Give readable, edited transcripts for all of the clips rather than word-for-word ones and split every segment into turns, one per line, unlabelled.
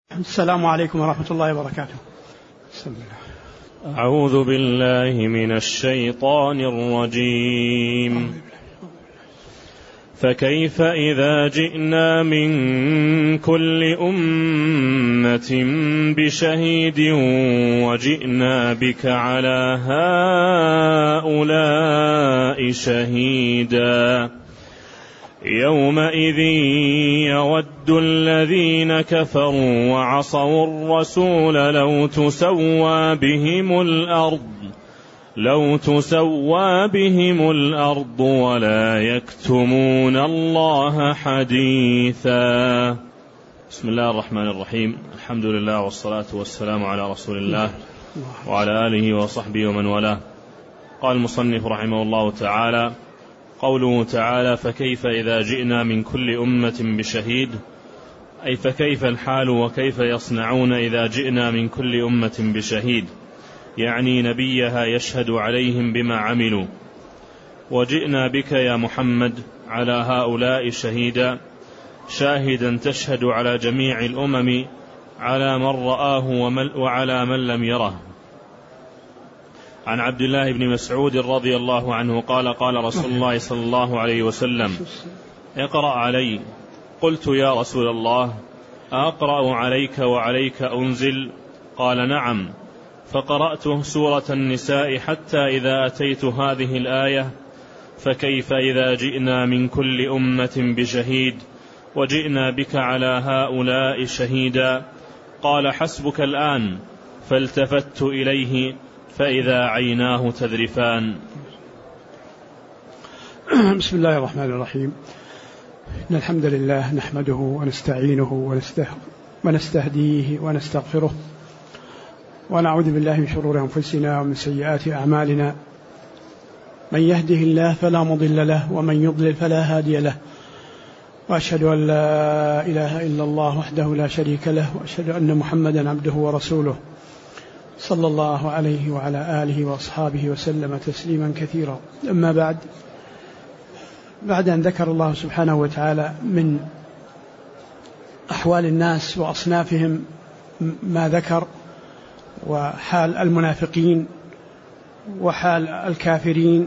السلام عليكم ورحمة الله وبركاته. بسم
الله. أعوذ بالله من الشيطان الرجيم. فكيف إذا جئنا من كل أمة بشهيد وجئنا بك على هؤلاء شهيدا يومئذ يود الذين كفروا وعصوا الرسول لو تسوى بهم الأرض ولا يكتمون الله حديثا. بسم الله الرحمن الرحيم. الحمد لله والصلاة والسلام على رسول الله وعلى آله وصحبه ومن والاه. قال المصنف رحمه الله تعالى: قوله تعالى: فكيف إذا جئنا من كل أمة بشهيد، أي فكيف الحال وكيف يصنعون إذا جئنا من كل أمة بشهيد، يعني نبيها يشهد عليهم بما عملوا. وجئنا بك يا محمد على هؤلاء شهيدا، شاهدا تشهد على جميع الأمم، على من رآه وعلى من لم يره. عن عبد الله بن مسعود رضي الله عنه قال: قال رسول الله صلى الله عليه وسلم: اقرأ علي. قلت: يا رسول الله، أقرأ عليك وعليك أنزل؟ قال: نعم. فقرأت سورة النساء حتى إذا أتيت هذه الآية: فكيف إذا جئنا من كل أمة بشهيد وجئنا بك على هؤلاء شهيدا. قال: حسبك الآن. فالتفت إليه فإذا عيناه تذرفان.
بسم الله الرحمن الرحيم. إن الحمد لله نحمده ونستعينه ونستهديه ونستغفره، ونعوذ بالله من شرور أنفسنا ومن سيئات أعمالنا. من يهده الله فلا مضل له ومن يضلل فلا هادي له، وأشهد أن لا إله إلا الله وحده لا شريك له، وأشهد أن محمدا عبده ورسوله صلى الله عليه وعلى آله وأصحابه وسلم تسليما كثيرا. أما بعد أن ذكر الله سبحانه وتعالى من أحوال الناس وأصنافهم ما ذكر، وحال المنافقين وحال الكافرين،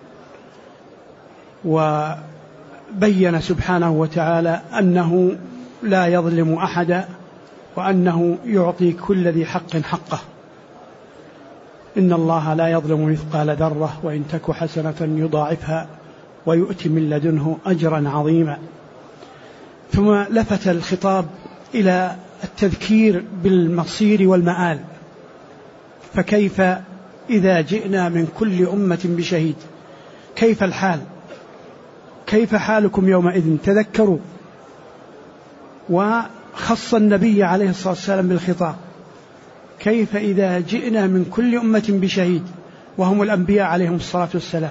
وبين سبحانه وتعالى أنه لا يظلم أحدا، وأنه يعطي كل ذي حق حقه. إن الله لا يظلم مثقال ذرة وإن تك حسنة يضاعفها ويؤتي من لدنه أجرا عظيما. ثم لفت الخطاب إلى التذكير بالمصير والمآل. فكيف إذا جئنا من كل أمة بشهيد، كيف الحال؟ كيف حالكم يومئذ؟ تذكروا. وخص النبي عليه الصلاة والسلام بالخطاب: كيف إذا جئنا من كل أمة بشهيد، وهم الأنبياء عليهم الصلاة والسلام.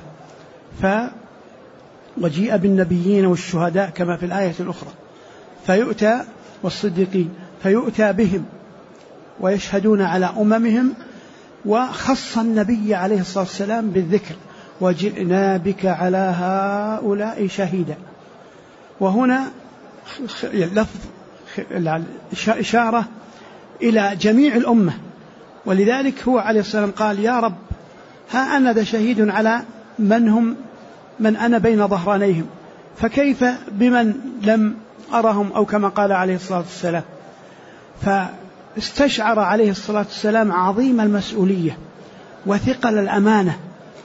وجيء بالنبيين والشهداء كما في الآية الأخرى، فيؤتى والصديقين فيؤتى بهم ويشهدون على أممهم. وخص النبي عليه الصلاة والسلام بالذكر: وجئنا بك على هؤلاء شهيدا. وهنا لفظ إشارة إلى جميع الأمة، ولذلك هو عليه السلام قال: يا رب، ها أنا ذا شهيد على من أنا بين ظهرانيهم، فكيف بمن لم أرهم، أو كما قال عليه الصلاة والسلام. فاستشعر عليه الصلاة والسلام عظيم المسؤولية وثقل الأمانة،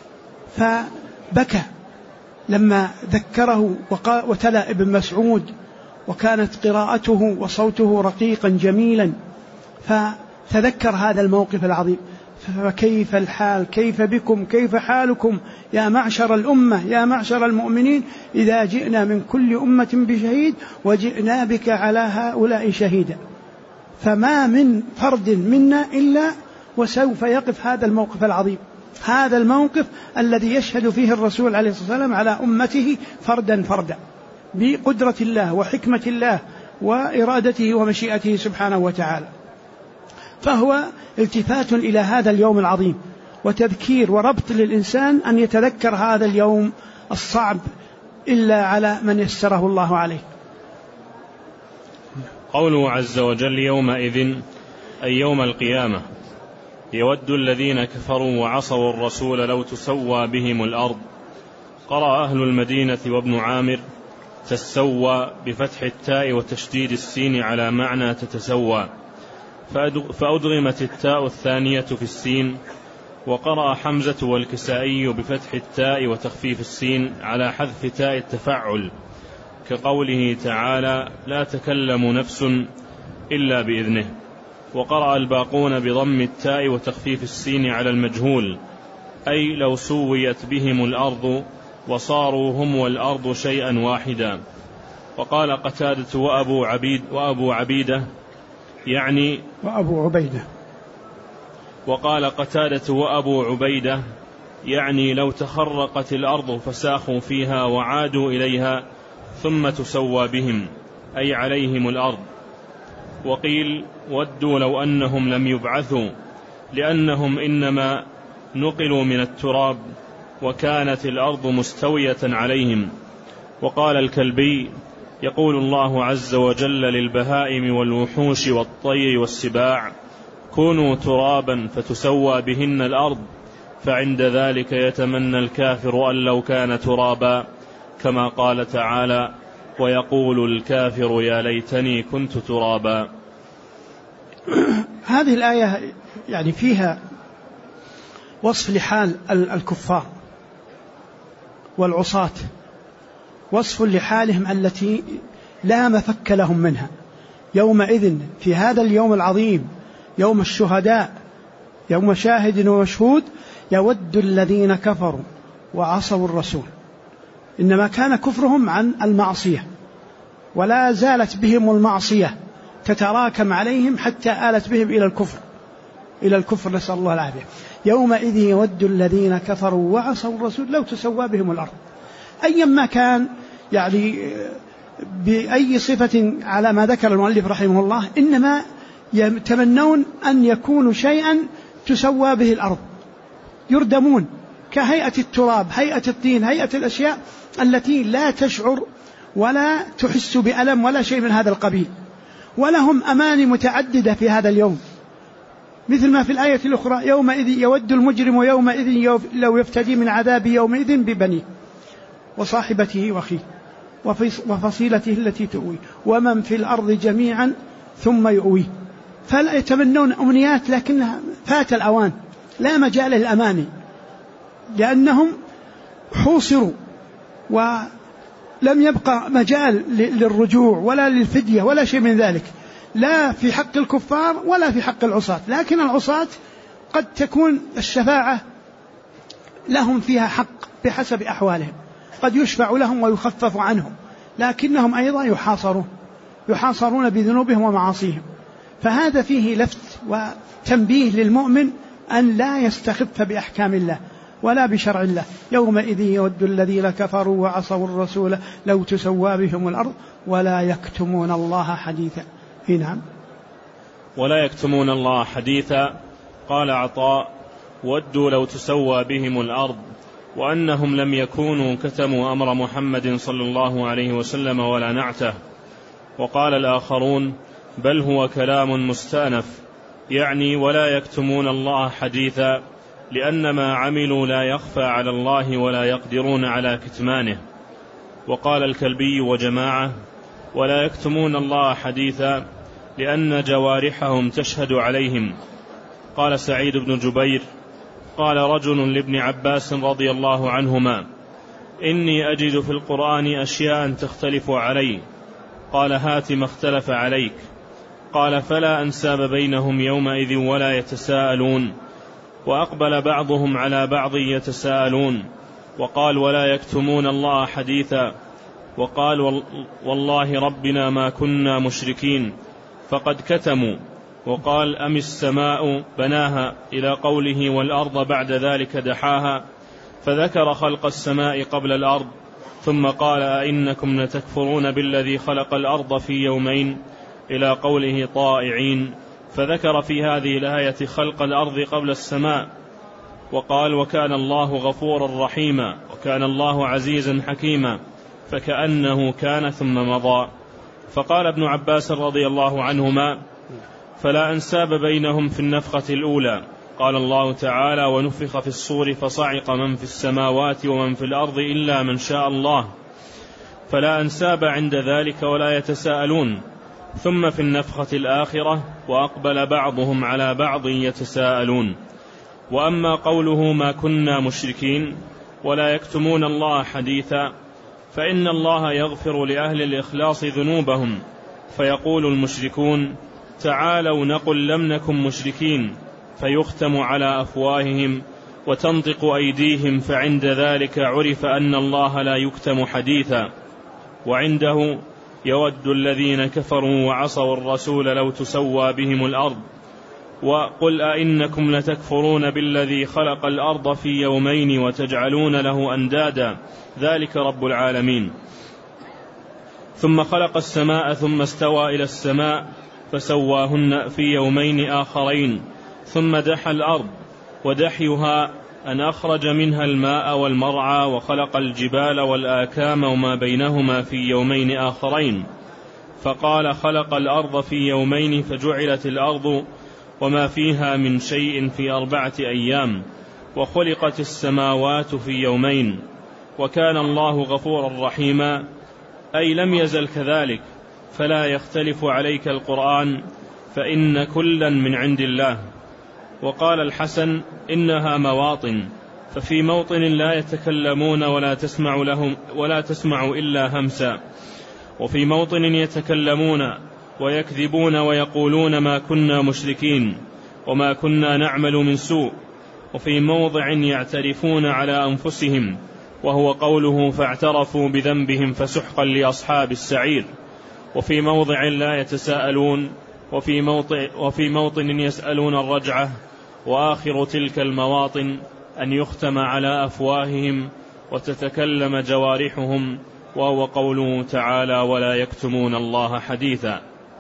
فبكى لما ذكره وتلا ابن مسعود، وكانت قراءته وصوته رقيقا جميلا، فتذكر هذا الموقف العظيم. فكيف الحال؟ كيف بكم؟ كيف حالكم يا معشر الأمة، يا معشر المؤمنين، إذا جئنا من كل أمة بشهيد وجئنا بك على هؤلاء شهيدا. فما من فرد منا إلا وسوف يقف هذا الموقف العظيم، هذا الموقف الذي يشهد فيه الرسول عليه الصلاة والسلام على أمته فردا فردا، بقدرة الله وحكمة الله وإرادته ومشيئته سبحانه وتعالى. فهو التفات إلى هذا اليوم العظيم، وتذكير وربط للإنسان أن يتذكر هذا اليوم الصعب إلا على من يسره الله عليه.
قوله عز وجل يومئذ أي يوم القيامة. يود الذين كفروا وعصوا الرسول لو تسوى بهم الأرض. قرأ أهل المدينة وابن عامر تسوى بفتح التاء وتشديد السين على معنى تتسوى، فأدغمت التاء الثانية في السين. وقرأ حمزة والكسائي بفتح التاء وتخفيف السين على حذف تاء التفعل، كقوله تعالى لا تكلم نفس إلا بإذنه. وقرأ الباقون بضم التاء وتخفيف السين على المجهول، أي لو سويت بهم الأرض وصاروا هم والأرض شيئا واحدا. وقال قتادة وأبو عبيدة يعني
وأبو عبيدة.
وقال قتادة وأبو عبيدة يعني لو تخرقت الأرض فساخوا فيها وعادوا إليها ثم تسوى بهم أي عليهم الأرض. وقيل ودوا لو أنهم لم يبعثوا لأنهم إنما نقلوا من التراب وكانت الأرض مستوية عليهم. وقال الكلبي يقول الله عز وجل للبهائم والوحوش والطير والسباع كونوا ترابا فتسوى بهن الأرض، فعند ذلك يتمنى الكافر أن لو كان ترابا، كما قال تعالى ويقول الكافر يا ليتني كنت ترابا.
هذه الآية يعني فيها وصف لحال الكفار والعصاة، وصف لحالهم التي لا مفك لهم منها يومئذ في هذا اليوم العظيم، يوم الشهداء، يوم شاهد ومشهود. يود الذين كفروا وعصوا الرسول، إنما كان كفرهم عن المعصية ولا زالت بهم المعصية تتراكم عليهم حتى آلت بهم إلى الكفر نسأل الله العافية. يومئذ يود الذين كفروا وعصوا الرسول لو تسوى بهم الأرض، أيما كان يعني بأي صفة على ما ذكر المؤلف رحمه الله، إنما يتمنون أن يكونوا شيئا تسوى به الأرض، يردمون كهيئة التراب، هيئة الطين، هيئة الأشياء التي لا تشعر ولا تحس بألم ولا شيء من هذا القبيل. ولهم أماني متعددة في هذا اليوم، مثل ما في الآية الأخرى يومئذ يود المجرم يومئذ لو يفتدي من عذاب يومئذ ببنيه وصاحبته وأخيه وفصيلته التي تؤويه ومن في الأرض جميعا ثم يؤويه. فلا يتمنون أمنيات لكنها فات الأوان، لا مجال للأماني، لأنهم حوصروا ولم يبقى مجال للرجوع ولا للفدية ولا شيء من ذلك، لا في حق الكفار ولا في حق العصاة. لكن العصاة قد تكون الشفاعة لهم فيها حق بحسب أحوالهم، قد يشفع لهم ويخفف عنهم، لكنهم أيضا يحاصرون بذنوبهم ومعاصيهم. فهذا فيه لفت وتنبيه للمؤمن أن لا يستخف بأحكام الله ولا بشرع الله. يومئذ يود الذين كفروا وعصوا الرسول لو تسوى بهم الأرض ولا يكتمون الله حديثا. نعم،
ولا يكتمون الله حديثا. قال عطاء ودوا لو تسوى بهم الأرض، وأنهم لم يكونوا كتموا أمر محمد صلى الله عليه وسلم ولا نعته. وقال الآخرون بل هو كلام مستأنف، يعني ولا يكتمون الله حديثا، لأن ما عملوا لا يخفى على الله ولا يقدرون على كتمانه. وقال الكلبي وجماعة ولا يكتمون الله حديثا لأن جوارحهم تشهد عليهم. قال سعيد بن جبير قال رجل لابن عباس رضي الله عنهما إني أجد في القرآن أشياء تختلف علي. قال هات ما اختلف عليك. قال فلا أنساب بينهم يومئذ ولا يتساءلون. وأقبل بعضهم على بعض يتساءلون. وقال ولا يكتمون الله حديثا. وقال والله ربنا ما كنا مشركين، فقد كتموا. وقال أم السماء بناها إلى قوله والأرض بعد ذلك دحاها، فذكر خلق السماء قبل الأرض، ثم قال أئنكم لتكفرون بالذي خلق الأرض في يومين إلى قوله طائعين، فذكر في هذه الآية خلق الأرض قبل السماء. وقال وكان الله غفورا رحيما وكان الله عزيزا حكيما، فكأنه كان ثم مضى. فقال ابن عباس رضي الله عنهما: فلا أنساب بينهم في النفخة الأولى. قال الله تعالى: ونفخ في الصور فصعق من في السماوات ومن في الأرض إلا من شاء الله، فلا أنساب عند ذلك ولا يتساءلون. ثم في النفخة الآخرة: وأقبل بعضهم على بعض يتساءلون. وأما قوله: ما كنا مشركين ولا يكتمون الله حديثا، فإن الله يغفر لأهل الإخلاص ذنوبهم، فيقول المشركون: تعالوا نقل لم نكن مشركين، فيختم على أفواههم وتنطق أيديهم، فعند ذلك عرف أن الله لا يكتم حديثا. وعنده: يود الذين كفروا وعصوا الرسول لو تسوى بهم الأرض. وقل أئنكم لتكفرون بالذي خلق الأرض في يومين وتجعلون له أندادا، ذلك رب العالمين. ثم خلق السماء ثم استوى إلى السماء فسواهن في يومين آخرين. ثم دحى الأرض، ودحيها أن أخرج منها الماء والمرعى، وخلق الجبال والآكام وما بينهما في يومين آخرين. فقال: خلق الأرض في يومين، فجعلت الأرض وما فيها من شيء في 4 أيام، وخلقت السماوات في يومين. وكان الله غفورا رحيما، أي لم يزل كذلك، فلا يختلف عليك القرآن، فإن كلا من عند الله. وقال الحسن: إنها مواطن، ففي موطن لا يتكلمون ولا تسمع إلا همسا، وفي موطن يتكلمون ويكذبون ويقولون ما كنا مشركين وما كنا نعمل من سوء، وفي موضع يعترفون على أنفسهم، وهو قوله: فاعترفوا بذنبهم فسحقا لأصحاب السعير. وفي موضع لا يتساءلون، وفي موطن يسألون الرجعة. وآخر تلك المواطن أن يختم على أفواههم وتتكلم جوارحهم، وهو قوله تعالى: ولا يكتمون الله حديثا.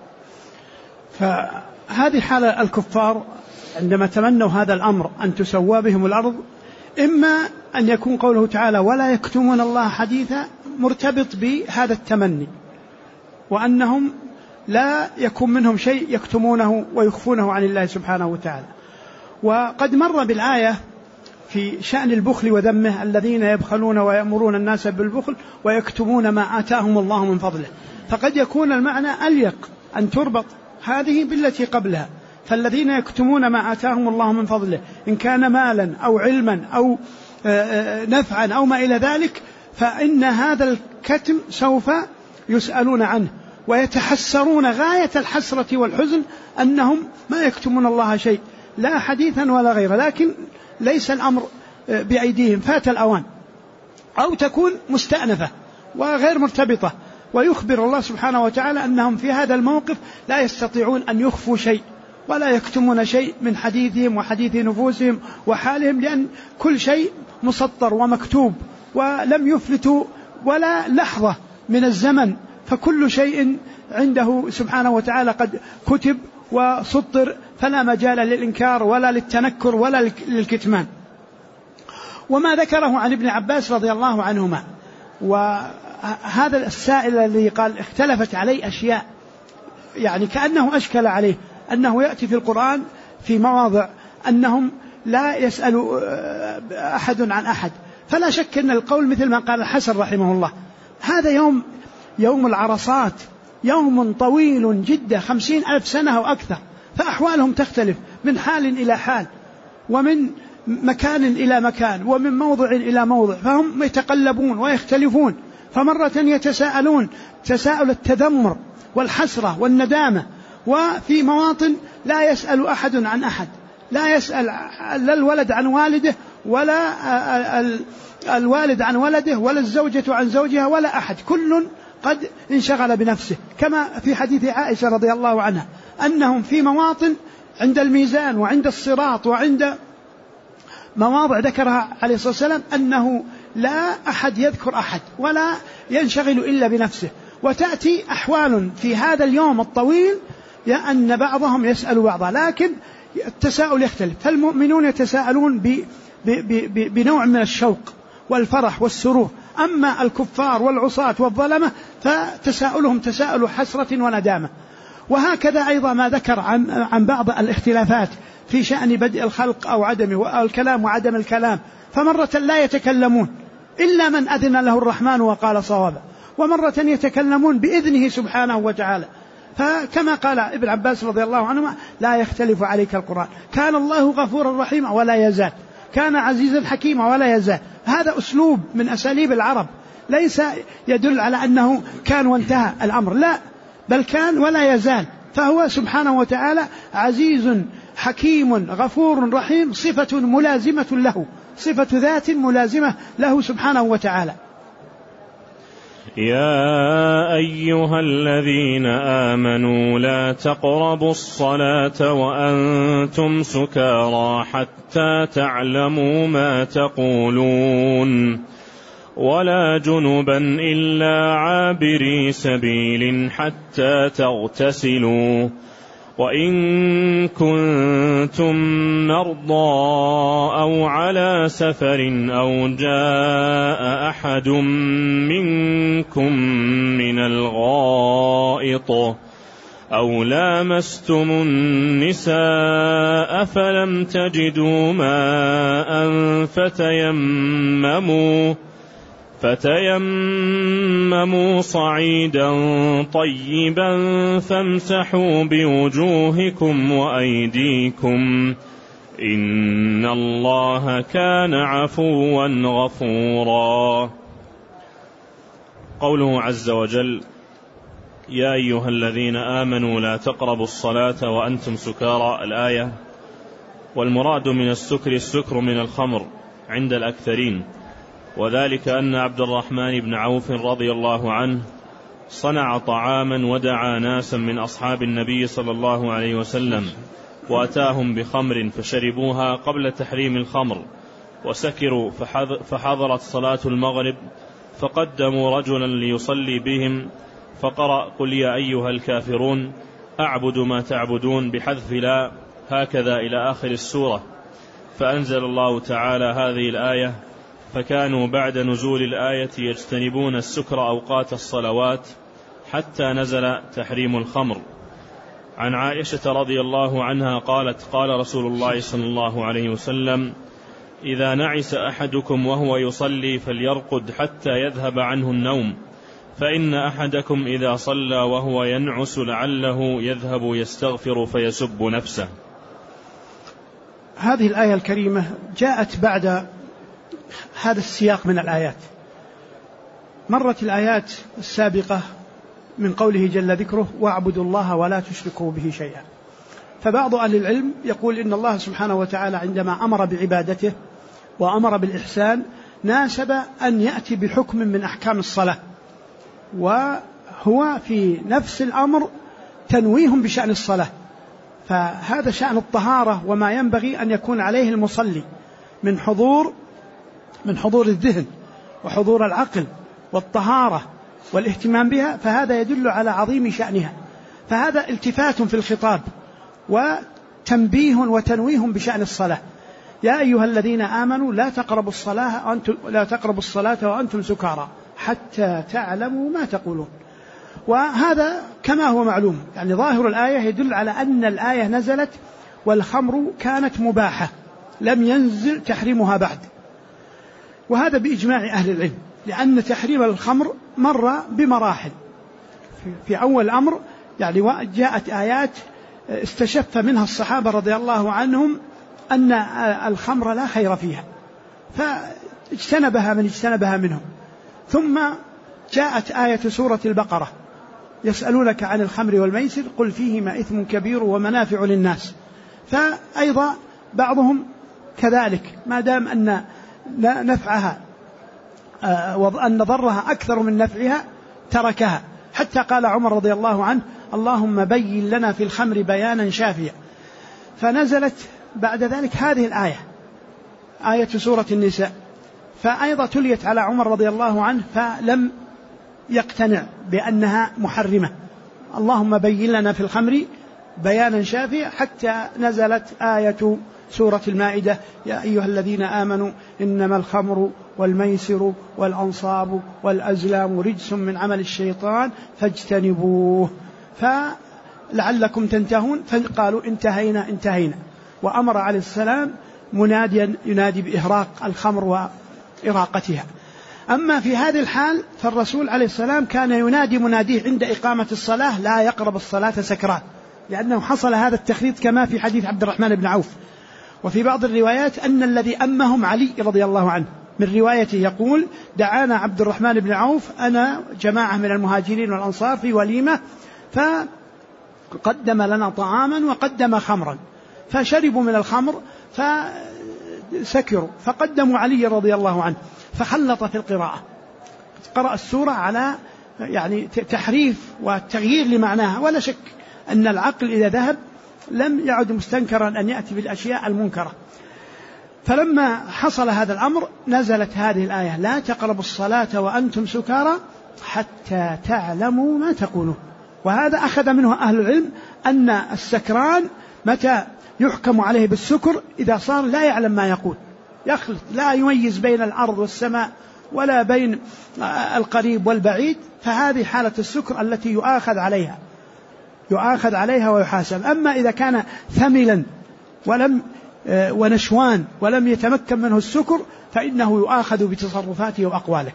فهذه حالة الكفار عندما تمنوا هذا الأمر أن تسوى بهم الأرض، إما أن يكون قوله تعالى ولا يكتمون الله حديثا مرتبط بهذا التمني، وأنهم لا يكون منهم شيء يكتمونه ويخفونه عن الله سبحانه وتعالى. وقد مر بالآية في شأن البخل وذمه: الذين يبخلون ويأمرون الناس بالبخل ويكتمون ما آتاهم الله من فضله. فقد يكون المعنى أليق أن تربط هذه بالتي قبلها، فالذين يكتمون ما آتاهم الله من فضله إن كان مالا أو علما أو نفعا أو ما إلى ذلك، فإن هذا الكتم سوف يسألون عنه ويتحسرون غاية الحسرة والحزن أنهم ما يكتمون الله شيء، لا حديثا ولا غيره، لكن ليس الأمر بأيديهم، فات الأوان، أو تكون مستأنفة وغير مرتبطة. ويخبر الله سبحانه وتعالى أنهم في هذا الموقف لا يستطيعون أن يخفوا شيء ولا يكتمون شيء من حديثهم وحديث نفوسهم وحالهم، لأن كل شيء مسطر ومكتوب، ولم يفلتوا ولا لحظة من الزمن، فكل شيء عنده سبحانه وتعالى قد كتب وسطر، فلا مجال للإنكار ولا للتنكر ولا للكتمان. وما ذكره عن ابن عباس رضي الله عنهما، وهذا السائل الذي قال اختلفت عليه أشياء، يعني كأنه أشكل عليه أنه يأتي في القرآن في مواضع أنهم لا يسأل أحد عن أحد، فلا شك أن القول مثل ما قال الحسن رحمه الله: هذا يوم العرصات، يوم طويل جدا 50,000 سنة أو أكثر، فأحوالهم تختلف من حال إلى حال، ومن مكان إلى مكان، ومن موضع إلى موضع، فهم يتقلبون ويختلفون. فمرة يتساءلون تساؤل التذمر والحسرة والندامة، وفي مواطن لا يسأل أحد عن أحد، لا يسأل لا الولد عن والده ولا الوالد عن ولده ولا الزوجة عن زوجها ولا أحد، كل قد انشغل بنفسه، كما في حديث عائشة رضي الله عنها أنهم في مواطن عند الميزان وعند الصراط وعند مواضع ذكرها عليه الصلاة والسلام أنه لا أحد يذكر أحد ولا ينشغل إلا بنفسه. وتأتي أحوال في هذا اليوم الطويل أن بعضهم يسأل بعضا، لكن التساؤل يختلف، فالمؤمنون يتساءلون بنوع من الشوق والفرح والسرور، أما الكفار والعصاة والظلمة فتساؤلهم تساؤل حسرة وندامة. وهكذا أيضا ما ذكر عن بعض الاختلافات في شأن بدء الخلق أو عدمه والكلام وعدم الكلام، فمرة لا يتكلمون إلا من أذن له الرحمن وقال صوابا، ومرة يتكلمون بإذنه سبحانه وتعالى. فكما قال ابن عباس رضي الله عنهما: لا يختلف عليك القرآن، كان الله غفورا رحيما ولا يزال، كان عزيزا حكيما ولا يزال. هذا أسلوب من أساليب العرب، ليس يدل على أنه كان وانتهى الأمر، لا، بل كان ولا يزال. فهو سبحانه وتعالى عزيز حكيم غفور رحيم، صفة ملازمة له، صفة ذات ملازمة له سبحانه وتعالى.
يا أيها الذين آمنوا لا تقربوا الصلاة وأنتم سكارى حتى تعلموا ما تقولون ولا جنبا إلا عابري سبيل حتى تغتسلوا وإن كنتم مرضى أو على سفر أو جاء أحد منكم من الغائط أو لامستم النساء فلم تجدوا ماء فتيمموا صعيدا طيبا فامسحوا بوجوهكم وأيديكم إن الله كان عفوا غفورا. قوله عز وجل: يا أيها الذين آمنوا لا تقربوا الصلاة وأنتم سكارى، الآية. والمراد من السكر من الخمر عند الأكثرين، وذلك أن عبد الرحمن بن عوف رضي الله عنه صنع طعاما ودعا ناسا من أصحاب النبي صلى الله عليه وسلم وأتاهم بخمر فشربوها قبل تحريم الخمر وسكروا، فحضرت صلاة المغرب فقدموا رجلا ليصلي بهم فقرأ: قل يا أيها الكافرون أعبد ما تعبدون بحذف لا، هكذا إلى آخر السورة. فأنزل الله تعالى هذه الآية، فكانوا بعد نزول الآية يجتنبون السكر أوقات الصلوات حتى نزل تحريم الخمر. عن عائشة رضي الله عنها قالت: قال رسول الله صلى الله عليه وسلم: إذا نعس أحدكم وهو يصلي فليرقد حتى يذهب عنه النوم، فإن أحدكم إذا صلى وهو ينعس لعله يذهب يستغفر فيسب نفسه.
هذه الآية الكريمة جاءت بعد هذا السياق من الآيات. مرت الآيات السابقة من قوله جل ذكره: واعبدوا الله ولا تشركوا به شيئا. فبعض أهل العلم يقول إن الله سبحانه وتعالى عندما أمر بعبادته وأمر بالإحسان ناسب أن يأتي بحكم من أحكام الصلاة، وهو في نفس الأمر تنويه بشأن الصلاة. فهذا شأن الطهارة وما ينبغي أن يكون عليه المصلي من حضور الذهن وحضور العقل والطهارة والاهتمام بها، فهذا يدل على عظيم شأنها. فهذا التفات في الخطاب وتنبيه وتنويه بشأن الصلاة. يا أيها الذين آمنوا لا تقربوا الصلاة وأنتم سكارى حتى تعلموا ما تقولون. وهذا كما هو معلوم، يعني ظاهر الآية يدل على أن الآية نزلت والخمر كانت مباحة لم ينزل تحريمها بعد، وهذا بإجماع أهل العلم، لأن تحريم الخمر مر بمراحل. في أول الأمر يعني جاءت آيات استشف منها الصحابة رضي الله عنهم أن الخمر لا خير فيها فاجتنبها من اجتنبها منهم. ثم جاءت آية سورة البقرة: يسألونك عن الخمر والميسر قل فيهما إثم كبير ومنافع للناس. فأيضا بعضهم كذلك ما دام أن نفعها وأن ضرها أكثر من نفعها تركها، حتى قال عمر رضي الله عنه: اللهم بين لنا في الخمر بيانا شافيا. فنزلت بعد ذلك هذه الآية، آية سورة النساء، فأيضا تليت على عمر رضي الله عنه فلم يقتنع بأنها محرمة. اللهم بين لنا في الخمر بيانا شافيا حتى نزلت آية سورة المائدة: يا أيها الذين آمنوا إنما الخمر والميسر والأنصاب والأزلام رجس من عمل الشيطان فاجتنبوه فلعلكم تنتهون. فقالوا انتهينا. وأمر عليه السلام مناديا ينادي بإهراق الخمر وإراقتها. أما في هذه الحال فالرسول عليه السلام كان ينادي مناديه عند إقامة الصلاة: لا يقرب الصلاة سكران، لأنه حصل هذا التخليط كما في حديث عبد الرحمن بن عوف. وفي بعض الروايات أن الذي أمهم علي رضي الله عنه، من روايته يقول: دعانا عبد الرحمن بن عوف أنا جماعة من المهاجرين والأنصار في وليمة، فقدم لنا طعاما وقدم خمرا، فشربوا من الخمر فسكروا، فقدموا علي رضي الله عنه فخلط في القراءة، قرأ السورة على يعني تحريف وتغيير لمعناها. ولا شك أن العقل إذا ذهب لم يعد مستنكرا أن يأتي بالأشياء المنكرة. فلما حصل هذا الأمر نزلت هذه الآية: لا تقربوا الصلاة وأنتم سكارى حتى تعلموا ما تقولون. وهذا أخذ منه أهل العلم أن السكران متى يحكم عليه بالسكر إذا صار لا يعلم ما يقول، يخلط، لا يميز بين الأرض والسماء ولا بين القريب والبعيد، فهذه حالة السكر التي يؤاخذ عليها ويحاسب. أما إذا كان ثملا ونشوان ولم يتمكن منه السكر فإنه يؤاخذ بتصرفاته وأقواله.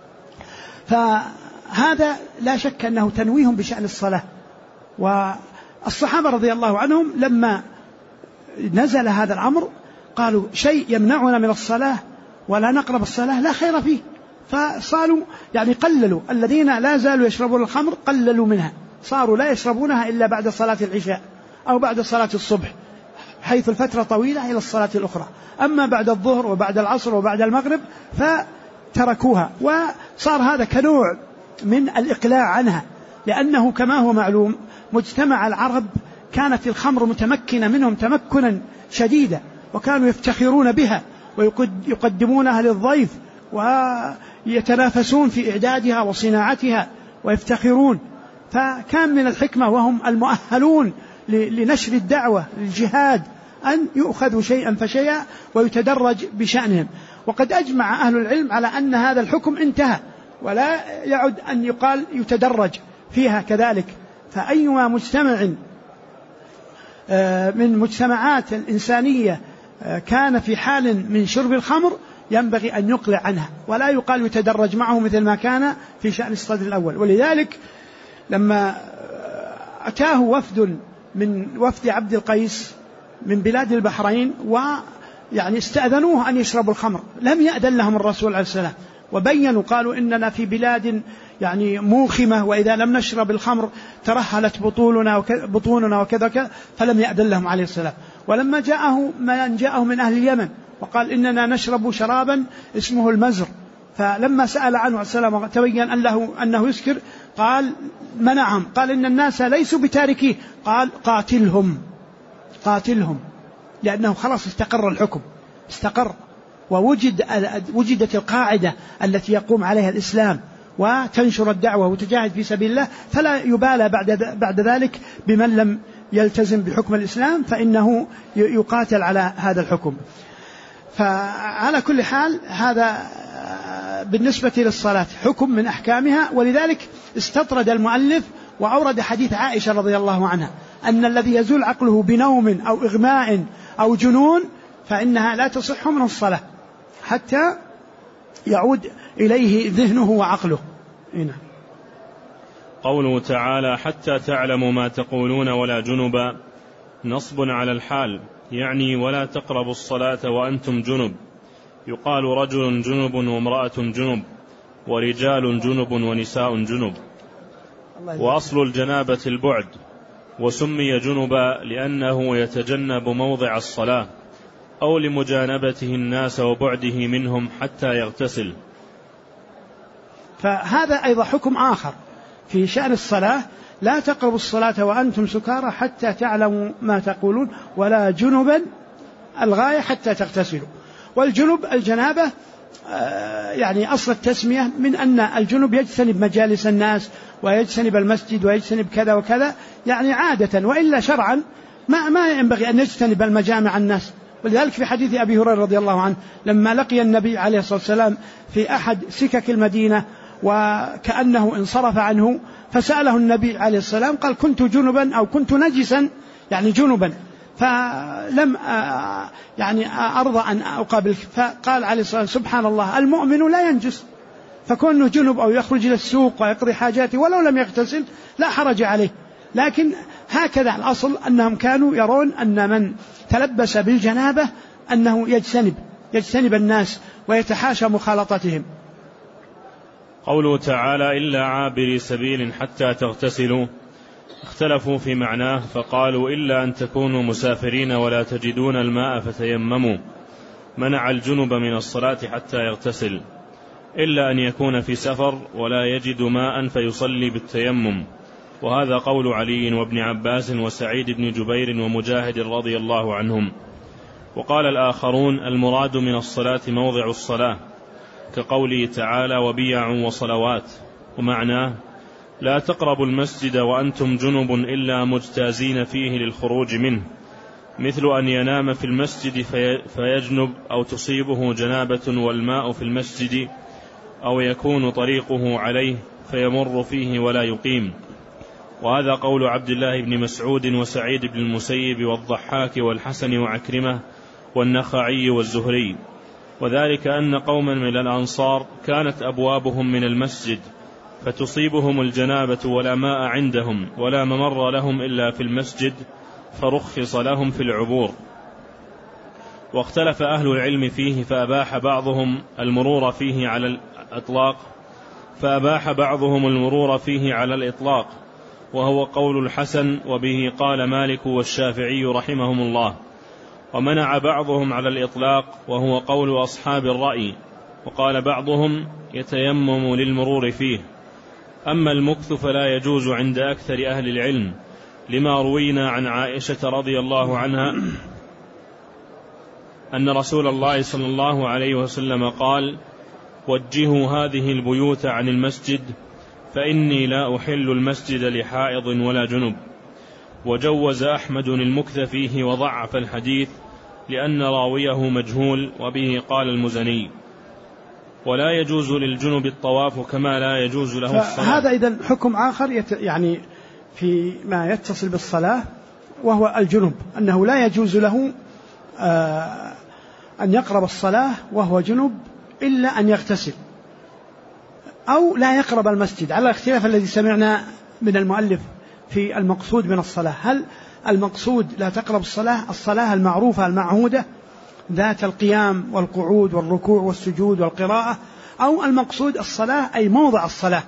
فهذا لا شك أنه تنويه بشأن الصلاة. والصحابة رضي الله عنهم لما نزل هذا الأمر قالوا: شيء يمنعنا من الصلاة ولا نقرب الصلاة لا خير فيه. فصاروا يعني قللوا، الذين لا زالوا يشربون الخمر قللوا منها، صاروا لا يشربونها إلا بعد صلاة العشاء أو بعد صلاة الصبح، حيث الفترة طويلة إلى الصلاة الأخرى. أما بعد الظهر وبعد العصر وبعد المغرب فتركوها، وصار هذا كنوع من الإقلاع عنها، لأنه كما هو معلوم مجتمع العرب كانت الخمر متمكنة منهم تمكنا شديدا، وكانوا يفتخرون بها ويقدمونها للضيف ويتنافسون في إعدادها وصناعتها ويفتخرون. فكان من الحكمة وهم المؤهلون لنشر الدعوة للجهاد أن يؤخذوا شيئا فشيئا ويتدرج بشأنهم. وقد أجمع أهل العلم على أن هذا الحكم انتهى ولا يعد أن يقال يتدرج فيها كذلك. فأيما مجتمع من مجتمعات الإنسانية كان في حال من شرب الخمر ينبغي أن يقلع عنها، ولا يقال يتدرج معه مثل ما كان في شأن الصدر الأول. ولذلك لما أتاه وفد من وفد عبد القيس من بلاد البحرين ويعني استأذنوه أن يشربوا الخمر، لم يأذن لهم الرسول عليه السلام، وبينوا قالوا: إننا في بلاد يعني موخمة، وإذا لم نشرب الخمر ترهلت بطوننا وكذا، فلم يأذن لهم عليه السلام. ولما جاءه من أهل اليمن وقال: إننا نشرب شرابا اسمه المزر، فلما سأل عنه عليه السلام تبين أنه يسكر قال: منعهم. قال: إن الناس ليسوا بتاركيه. قال: قاتلهم، لأنه خلاص استقر الحكم، استقر ووجدت القاعدة التي يقوم عليها الإسلام وتنشر الدعوة وتجاهد في سبيل الله، فلا يبالى بعد ذلك بمن لم يلتزم بحكم الإسلام، فإنه يقاتل على هذا الحكم. فعلى كل حال هذا بالنسبة للصلاة حكم من أحكامها. ولذلك استطرد المؤلف وأورد حديث عائشة رضي الله عنها أن الذي يزول عقله بنوم أو إغماء أو جنون فإنها لا تصح من الصلاة حتى يعود إليه ذهنه وعقله. هنا
قوله تعالى: حتى تعلموا ما تقولون ولا جنبا، نصب على الحال، يعني ولا تقربوا الصلاة وأنتم جنب. يقال رجل جنب وامرأة جنب، ورجال جنب ونساء جنب. وأصل الجنابة البعد، وسمي جنبا لأنه يتجنب موضع الصلاة أو لمجانبته الناس وبعده منهم حتى يغتسل.
فهذا أيضا حكم آخر في شأن الصلاة: لا تقربوا الصلاة وأنتم سكارى حتى تعلموا ما تقولون ولا جنبا، الغاية حتى تغتسلوا. والجنب الجنابة يعني أصل التسمية من أن الجنب يجتنب مجالس الناس ويجتنب المسجد ويجتنب كذا وكذا، يعني عادة، وإلا شرعا ما ينبغي أن يجتنب المجامع الناس. ولذلك في حديث أبي هريرة رضي الله عنه لما لقي النبي عليه الصلاة والسلام في أحد سكك المدينة وكأنه انصرف عنه، فسأله النبي عليه الصلاة والسلام قال كنت جنبا أو كنت نجسا، يعني جنبا، فلم يعني أرضى أن أقابلك. فقال عليه الصلاة والسلام سبحان الله المؤمن لا ينجس، فكونه جنب أو يخرج إلى السوق ويقضي حاجاته ولو لم يغتسل لا حرج عليه. لكن هكذا الأصل أنهم كانوا يرون أن من تلبس بالجنابة أنه يجتنب الناس ويتحاشى مخالطتهم.
قوله تعالى إلا عابري سبيل حتى تغتسلوا، اختلفوا في معناه فقالوا إلا أن تكونوا مسافرين ولا تجدون الماء فتيمموا، منع الجنب من الصلاة حتى يغتسل، إلا أن يكون في سفر ولا يجد ماء فيصلي بالتيمم، وهذا قول علي وابن عباس وسعيد بن جبير ومجاهد رضي الله عنهم. وقال الآخرون المراد من الصلاة موضع الصلاة، كقوله تعالى وبيع وصلوات، ومعناه لا تقربوا المسجد وأنتم جنب إلا مجتازين فيه للخروج منه، مثل أن ينام في المسجد فيجنب أو تصيبه جنابة والماء في المسجد، أو يكون طريقه عليه فيمر فيه ولا يقيم. وهذا قول عبد الله بن مسعود وسعيد بن المسيب والضحاك والحسن وعكرمة والنخعي والزهري. وذلك أن قوما من الأنصار كانت أبوابهم من المسجد فتصيبهم الجنابة ولا ماء عندهم ولا ممر لهم إلا في المسجد، فرخص لهم في العبور. واختلف أهل العلم فيه فأباح بعضهم المرور فيه على الإطلاق، وهو قول الحسن، وبه قال مالك والشافعي رحمهم الله. ومنع بعضهم على الإطلاق، وهو قول أصحاب الرأي، وقال بعضهم يتيمم للمرور فيه. أما المكث فلا يجوز عند أكثر أهل العلم، لما روينا عن عائشة رضي الله عنها أن رسول الله صلى الله عليه وسلم قال وجهوا هذه البيوت عن المسجد فإني لا أحل المسجد لحائض ولا جنب. وجوز أحمد المكث فيه وضعف الحديث لأن راويه مجهول، وبه قال المزني ولا يجوز للجنب الطواف كما لا يجوز له الصلاة.
هذا إذن حكم آخر يعني في ما يتصل بالصلاة، وهو الجنب، أنه لا يجوز له أن يقرب الصلاة وهو جنب إلا أن يغتسل، أو لا يقرب المسجد، على الاختلاف الذي سمعنا من المؤلف في المقصود من الصلاة. هل المقصود لا تقرب الصلاة المعروفة المعهودة ذات القيام والقعود والركوع والسجود والقراءة، أو المقصود الصلاة أي موضع الصلاة؟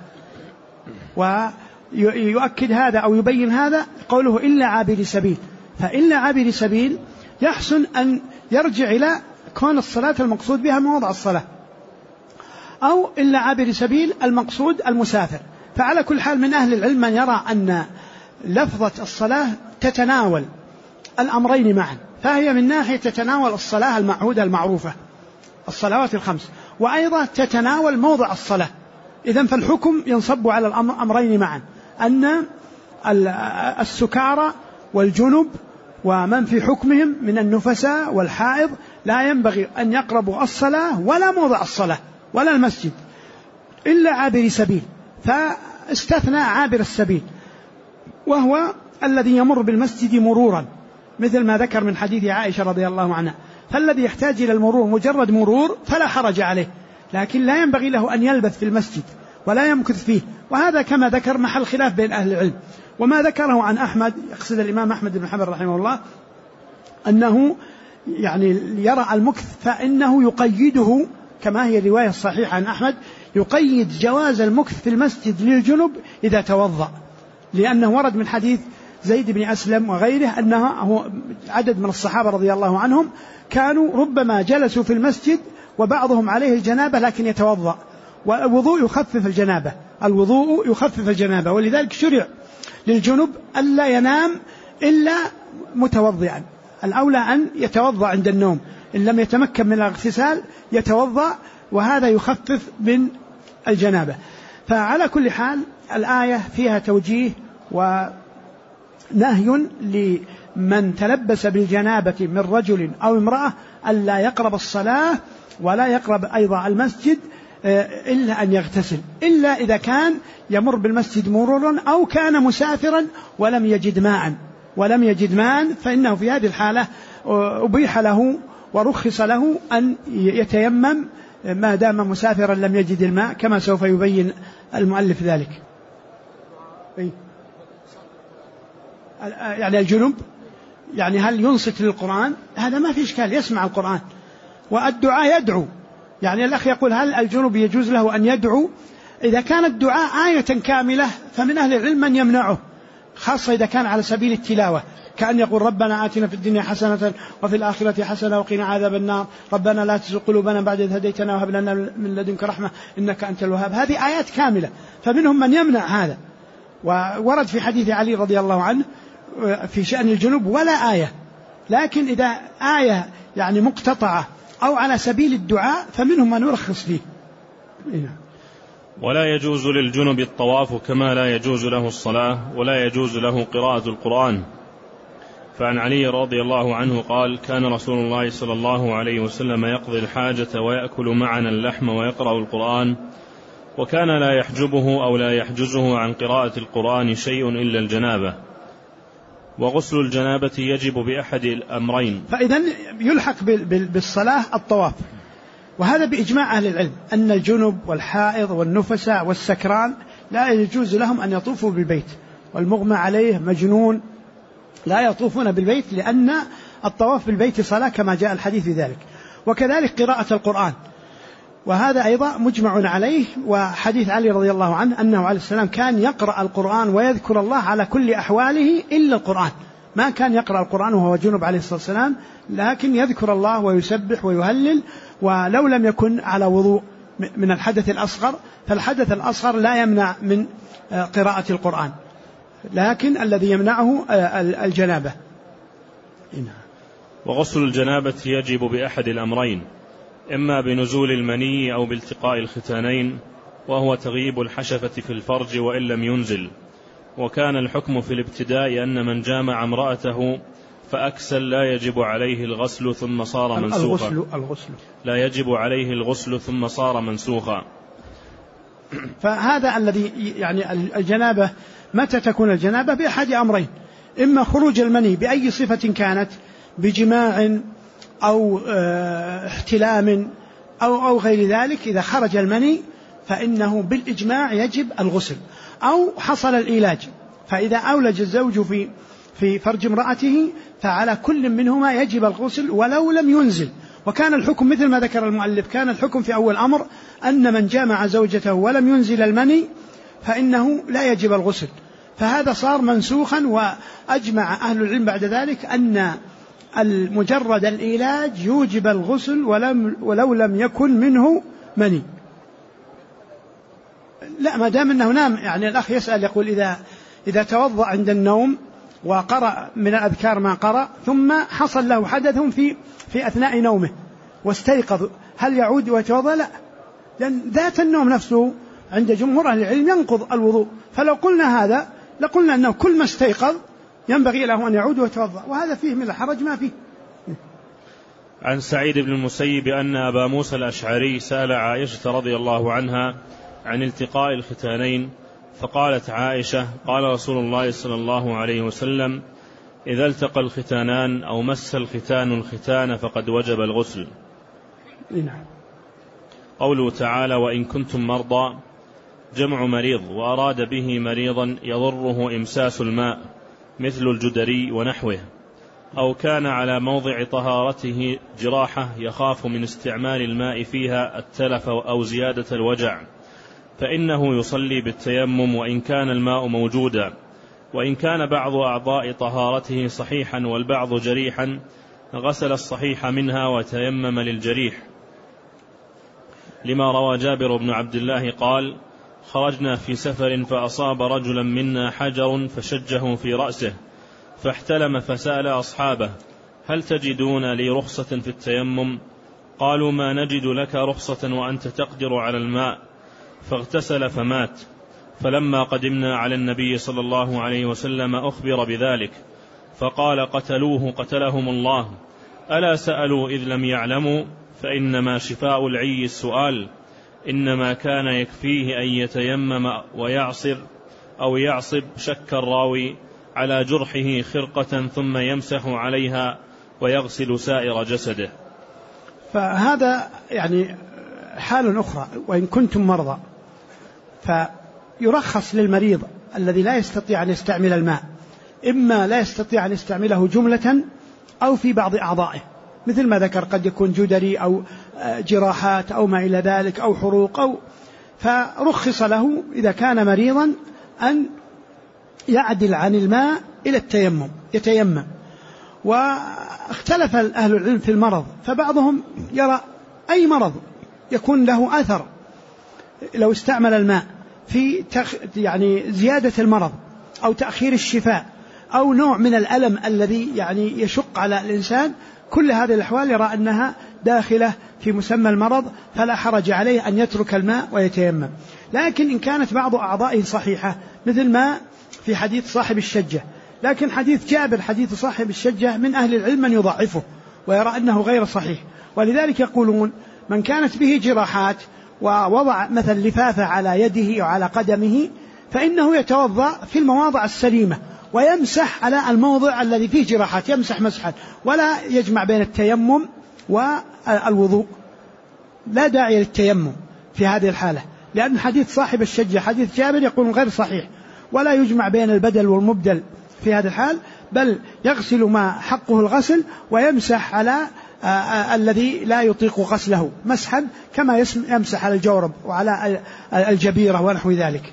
ويؤكد هذا أو يبين هذا قوله إلا عابر سبيل، فإلا عابر سبيل يحسن أن يرجع إلى كون الصلاة المقصود بها موضع الصلاة، أو إلا عابر سبيل المقصود المسافر. فعلى كل حال من أهل العلم من يرى أن لفظة الصلاة تتناول الأمرين معا، فهي من ناحية تتناول الصلاة المعهودة المعروفة الصلوات الخمس، وأيضا تتناول موضع الصلاة. إذن فالحكم ينصب على الأمرين معا، أن السكارى والجنب ومن في حكمهم من النفساء والحائض لا ينبغي أن يقربوا الصلاة ولا موضع الصلاة ولا المسجد إلا عابر سبيل، فاستثنى عابر السبيل وهو الذي يمر بالمسجد مرورا، مثل ما ذكر من حديث عائشة رضي الله عنها. فالذي يحتاج إلى المرور مجرد مرور فلا حرج عليه، لكن لا ينبغي له أن يلبث في المسجد ولا يمكث فيه، وهذا كما ذكر محل خلاف بين أهل العلم. وما ذكره عن أحمد، يقصد الإمام أحمد بن حنبل رحمه الله، أنه يعني يرى المكث فإنه يقيده، كما هي الرواية الصحيحة عن أحمد، يقيد جواز المكث في المسجد للجنب إذا توضأ، لأنه ورد من حديث زيد بن أسلم وغيره أنه عدد من الصحابة رضي الله عنهم كانوا ربما جلسوا في المسجد وبعضهم عليه الجنابة لكن يتوضأ، والوضوء يخفف الجنابة، ولذلك شرع للجنب ألا ينام إلا متوضئا. الأولى أن يتوضأ عند النوم، إن لم يتمكن من الاغتسال يتوضأ وهذا يخفف من الجنابة. فعلى كل حال الآية فيها توجيه ونهي لمن تلبس بالجنابة من رجل أو امرأة ألا يقرب الصلاة ولا يقرب أيضا المسجد إلا أن يغتسل، إلا إذا كان يمر بالمسجد مرورا أو كان مسافرا ولم يجد ماء فإنه في هذه الحالة أبيح له ورخص له أن يتيمم ما دام مسافرا لم يجد الماء، كما سوف يبين المؤلف ذلك. يعني الجنب يعني هل ينصت للقرآن؟ هذا ما في إشكال، يسمع القرآن والدعاء يدعو. يعني الأخ يقول هل الجنب يجوز له أن يدعو؟ إذا كان الدعاء آية كاملة فمن أهل العلم من يمنعه، خاصة إذا كان على سبيل التلاوة، كأن يقول ربنا آتنا في الدنيا حسنة وفي الآخرة حسنة وقنا عذاب النار، ربنا لا تزغ قلوبنا بعد إذ هديتنا وهب لنا من لدنك رحمة إنك أنت الوهاب. هذه آيات كاملة، فمنهم من يمنع هذا. وورد في حديث علي رضي الله عنه في شأن الجنوب ولا آية، لكن إذا آية يعني مقتطعة أو على سبيل الدعاء فمنهم من يرخص فيه.
ولا يجوز للجنب الطواف كما لا يجوز له الصلاة ولا يجوز له قراءة القرآن. فعن علي رضي الله عنه قال كان رسول الله صلى الله عليه وسلم يقضي الحاجة ويأكل معنا اللحم ويقرأ القرآن، وكان لا يحجبه أو لا يحجزه عن قراءة القرآن شيء إلا الجنابة، وغسل الجنابة يجب بأحد الأمرين.
فإذا يلحق بالصلاة الطواف، وهذا بإجماع أهل العلم أن الجنب والحائض والنفساء والسكران لا يجوز لهم أن يطوفوا بالبيت، والمغمى عليه مجنون لا يطوفون بالبيت، لأن الطواف بالبيت صلاة كما جاء الحديث في ذلك. وكذلك قراءة القرآن، وهذا أيضا مجمع عليه. وحديث علي رضي الله عنه أنه عليه السلام كان يقرأ القرآن ويذكر الله على كل أحواله إلا القرآن، ما كان يقرأ القرآن وهو جنب عليه الصلاة والسلام، لكن يذكر الله ويسبح ويهلل، ولو لم يكن على وضوء من الحدث الأصغر، فالحدث الأصغر لا يمنع من قراءة القرآن، لكن الذي يمنعه الجنابة.
وغسل الجنابة يجب بأحد الأمرين، إما بنزول المني أو بالتقاء الختانين، وهو تغييب الحشفة في الفرج وإن لم ينزل. وكان الحكم في الابتداء أن من جامع امرأته فأكسل لا يجب عليه الغسل ثم صار منسوخا. لا يجب عليه الغسل ثم صار منسوخا.
فهذا الذي يعني الجنابة متى تكون الجنابة؟ بأحد أمرين، إما خروج المني بأي صفة كانت، بجماع أو احتلام أو غير ذلك. إذا خرج المني فإنه بالإجماع يجب الغسل، أو حصل الإيلاج، فإذا أولج الزوج في فرج امرأته فعلى كل منهما يجب الغسل ولو لم ينزل. وكان الحكم مثل ما ذكر المؤلف، كان الحكم في أول أمر أن من جامع زوجته ولم ينزل المني فإنه لا يجب الغسل، فهذا صار منسوخا. وأجمع أهل العلم بعد ذلك أن المجرد الإيلاج يوجب الغسل ولو لم يكن منه مني. لا، ما دام أنه نام. يعني الأخ يسأل يقول إذا توضأ عند النوم وقرأ من الأذكار ما قرأ ثم حصل له حدث في أثناء نومه واستيقظ، هل يعود ويتوضأ؟ لا، لأن ذات النوم نفسه عند جمهور أهل العلم ينقض الوضوء. فلو قلنا هذا لقلنا أنه كل ما استيقظ ينبغي له أن يعود ويتوضأ، وهذا فيه من الحرج ما فيه.
عن سعيد بن المسيب أن أبا موسى الأشعري سأل عائشة رضي الله عنها عن التقاء الختانين، فقالت عائشة قال رسول الله صلى الله عليه وسلم إذا التقى الختانان أو مس الختان الختان فقد وجب الغسل. قوله تعالى وإن كنتم مرضى جمع مريض، وأراد به مريضا يضره إمساس الماء مثل الجدري ونحوه، أو كان على موضع طهارته جراحة يخاف من استعمال الماء فيها التلف أو زيادة الوجع، فإنه يصلي بالتيمم وإن كان الماء موجودا، وإن كان بعض أعضاء طهارته صحيحا والبعض جريحا غسل الصحيح منها وتيمم للجريح، لما روى جابر بن عبد الله قال خرجنا في سفر فأصاب رجلا منا حجر فشجه في رأسه فاحتلم، فسأل أصحابه هل تجدون لي رخصة في التيمم؟ قالوا ما نجد لك رخصة وأنت تقدر على الماء، فاغتسل فمات. فلما قدمنا على النبي صلى الله عليه وسلم أخبر بذلك، فقال قتلوه قتلهم الله، ألا سألوا إذ لم يعلموا؟ فإنما شفاء العي السؤال، إنما كان يكفيه أن يتيمم ويعصر أو يعصب شك الراوي على جرحه خرقة ثم يمسح عليها ويغسل سائر جسده.
فهذا يعني حال أخرى. وإن كنتم مرضى فيرخص للمريض الذي لا يستطيع أن يستعمل الماء، إما لا يستطيع أن يستعمله جملة أو في بعض أعضائه، مثل ما ذكر قد يكون جدري أو جراحات أو ما إلى ذلك أو حروق فرخص له إذا كان مريضا أن يعدل عن الماء إلى التيمم، يتيمم. واختلف أهل العلم في المرض، فبعضهم يرى أي مرض يكون له أثر لو استعمل الماء في يعني زيادة المرض أو تأخير الشفاء أو نوع من الألم الذي يعني يشق على الإنسان، كل هذه الأحوال يرى أنها داخلة في مسمى المرض، فلا حرج عليه أن يترك الماء ويتيمم. لكن إن كانت بعض أعضائه صحيحة، مثل ما في حديث صاحب الشجة، لكن حديث جابر حديث صاحب الشجة من أهل العلم من يضعفه ويرى أنه غير صحيح، ولذلك يقولون من كانت به جراحات ووضع مثل لفافة على يده أو على قدمه فإنه يتوضأ في المواضع السليمة ويمسح على الموضع الذي فيه جراحات، يمسح مسحا، ولا يجمع بين التيمم والوضوء، لا داعي للتيمم في هذه الحالة، لأن حديث صاحب الشجة حديث جابر يقول غير صحيح، ولا يجمع بين البدل والمبدل في هذا الحال، بل يغسل ما حقه الغسل ويمسح على الذي لا يطيق غسله مسحا، كما يمسح على الجورب وعلى الجبيرة ونحو ذلك.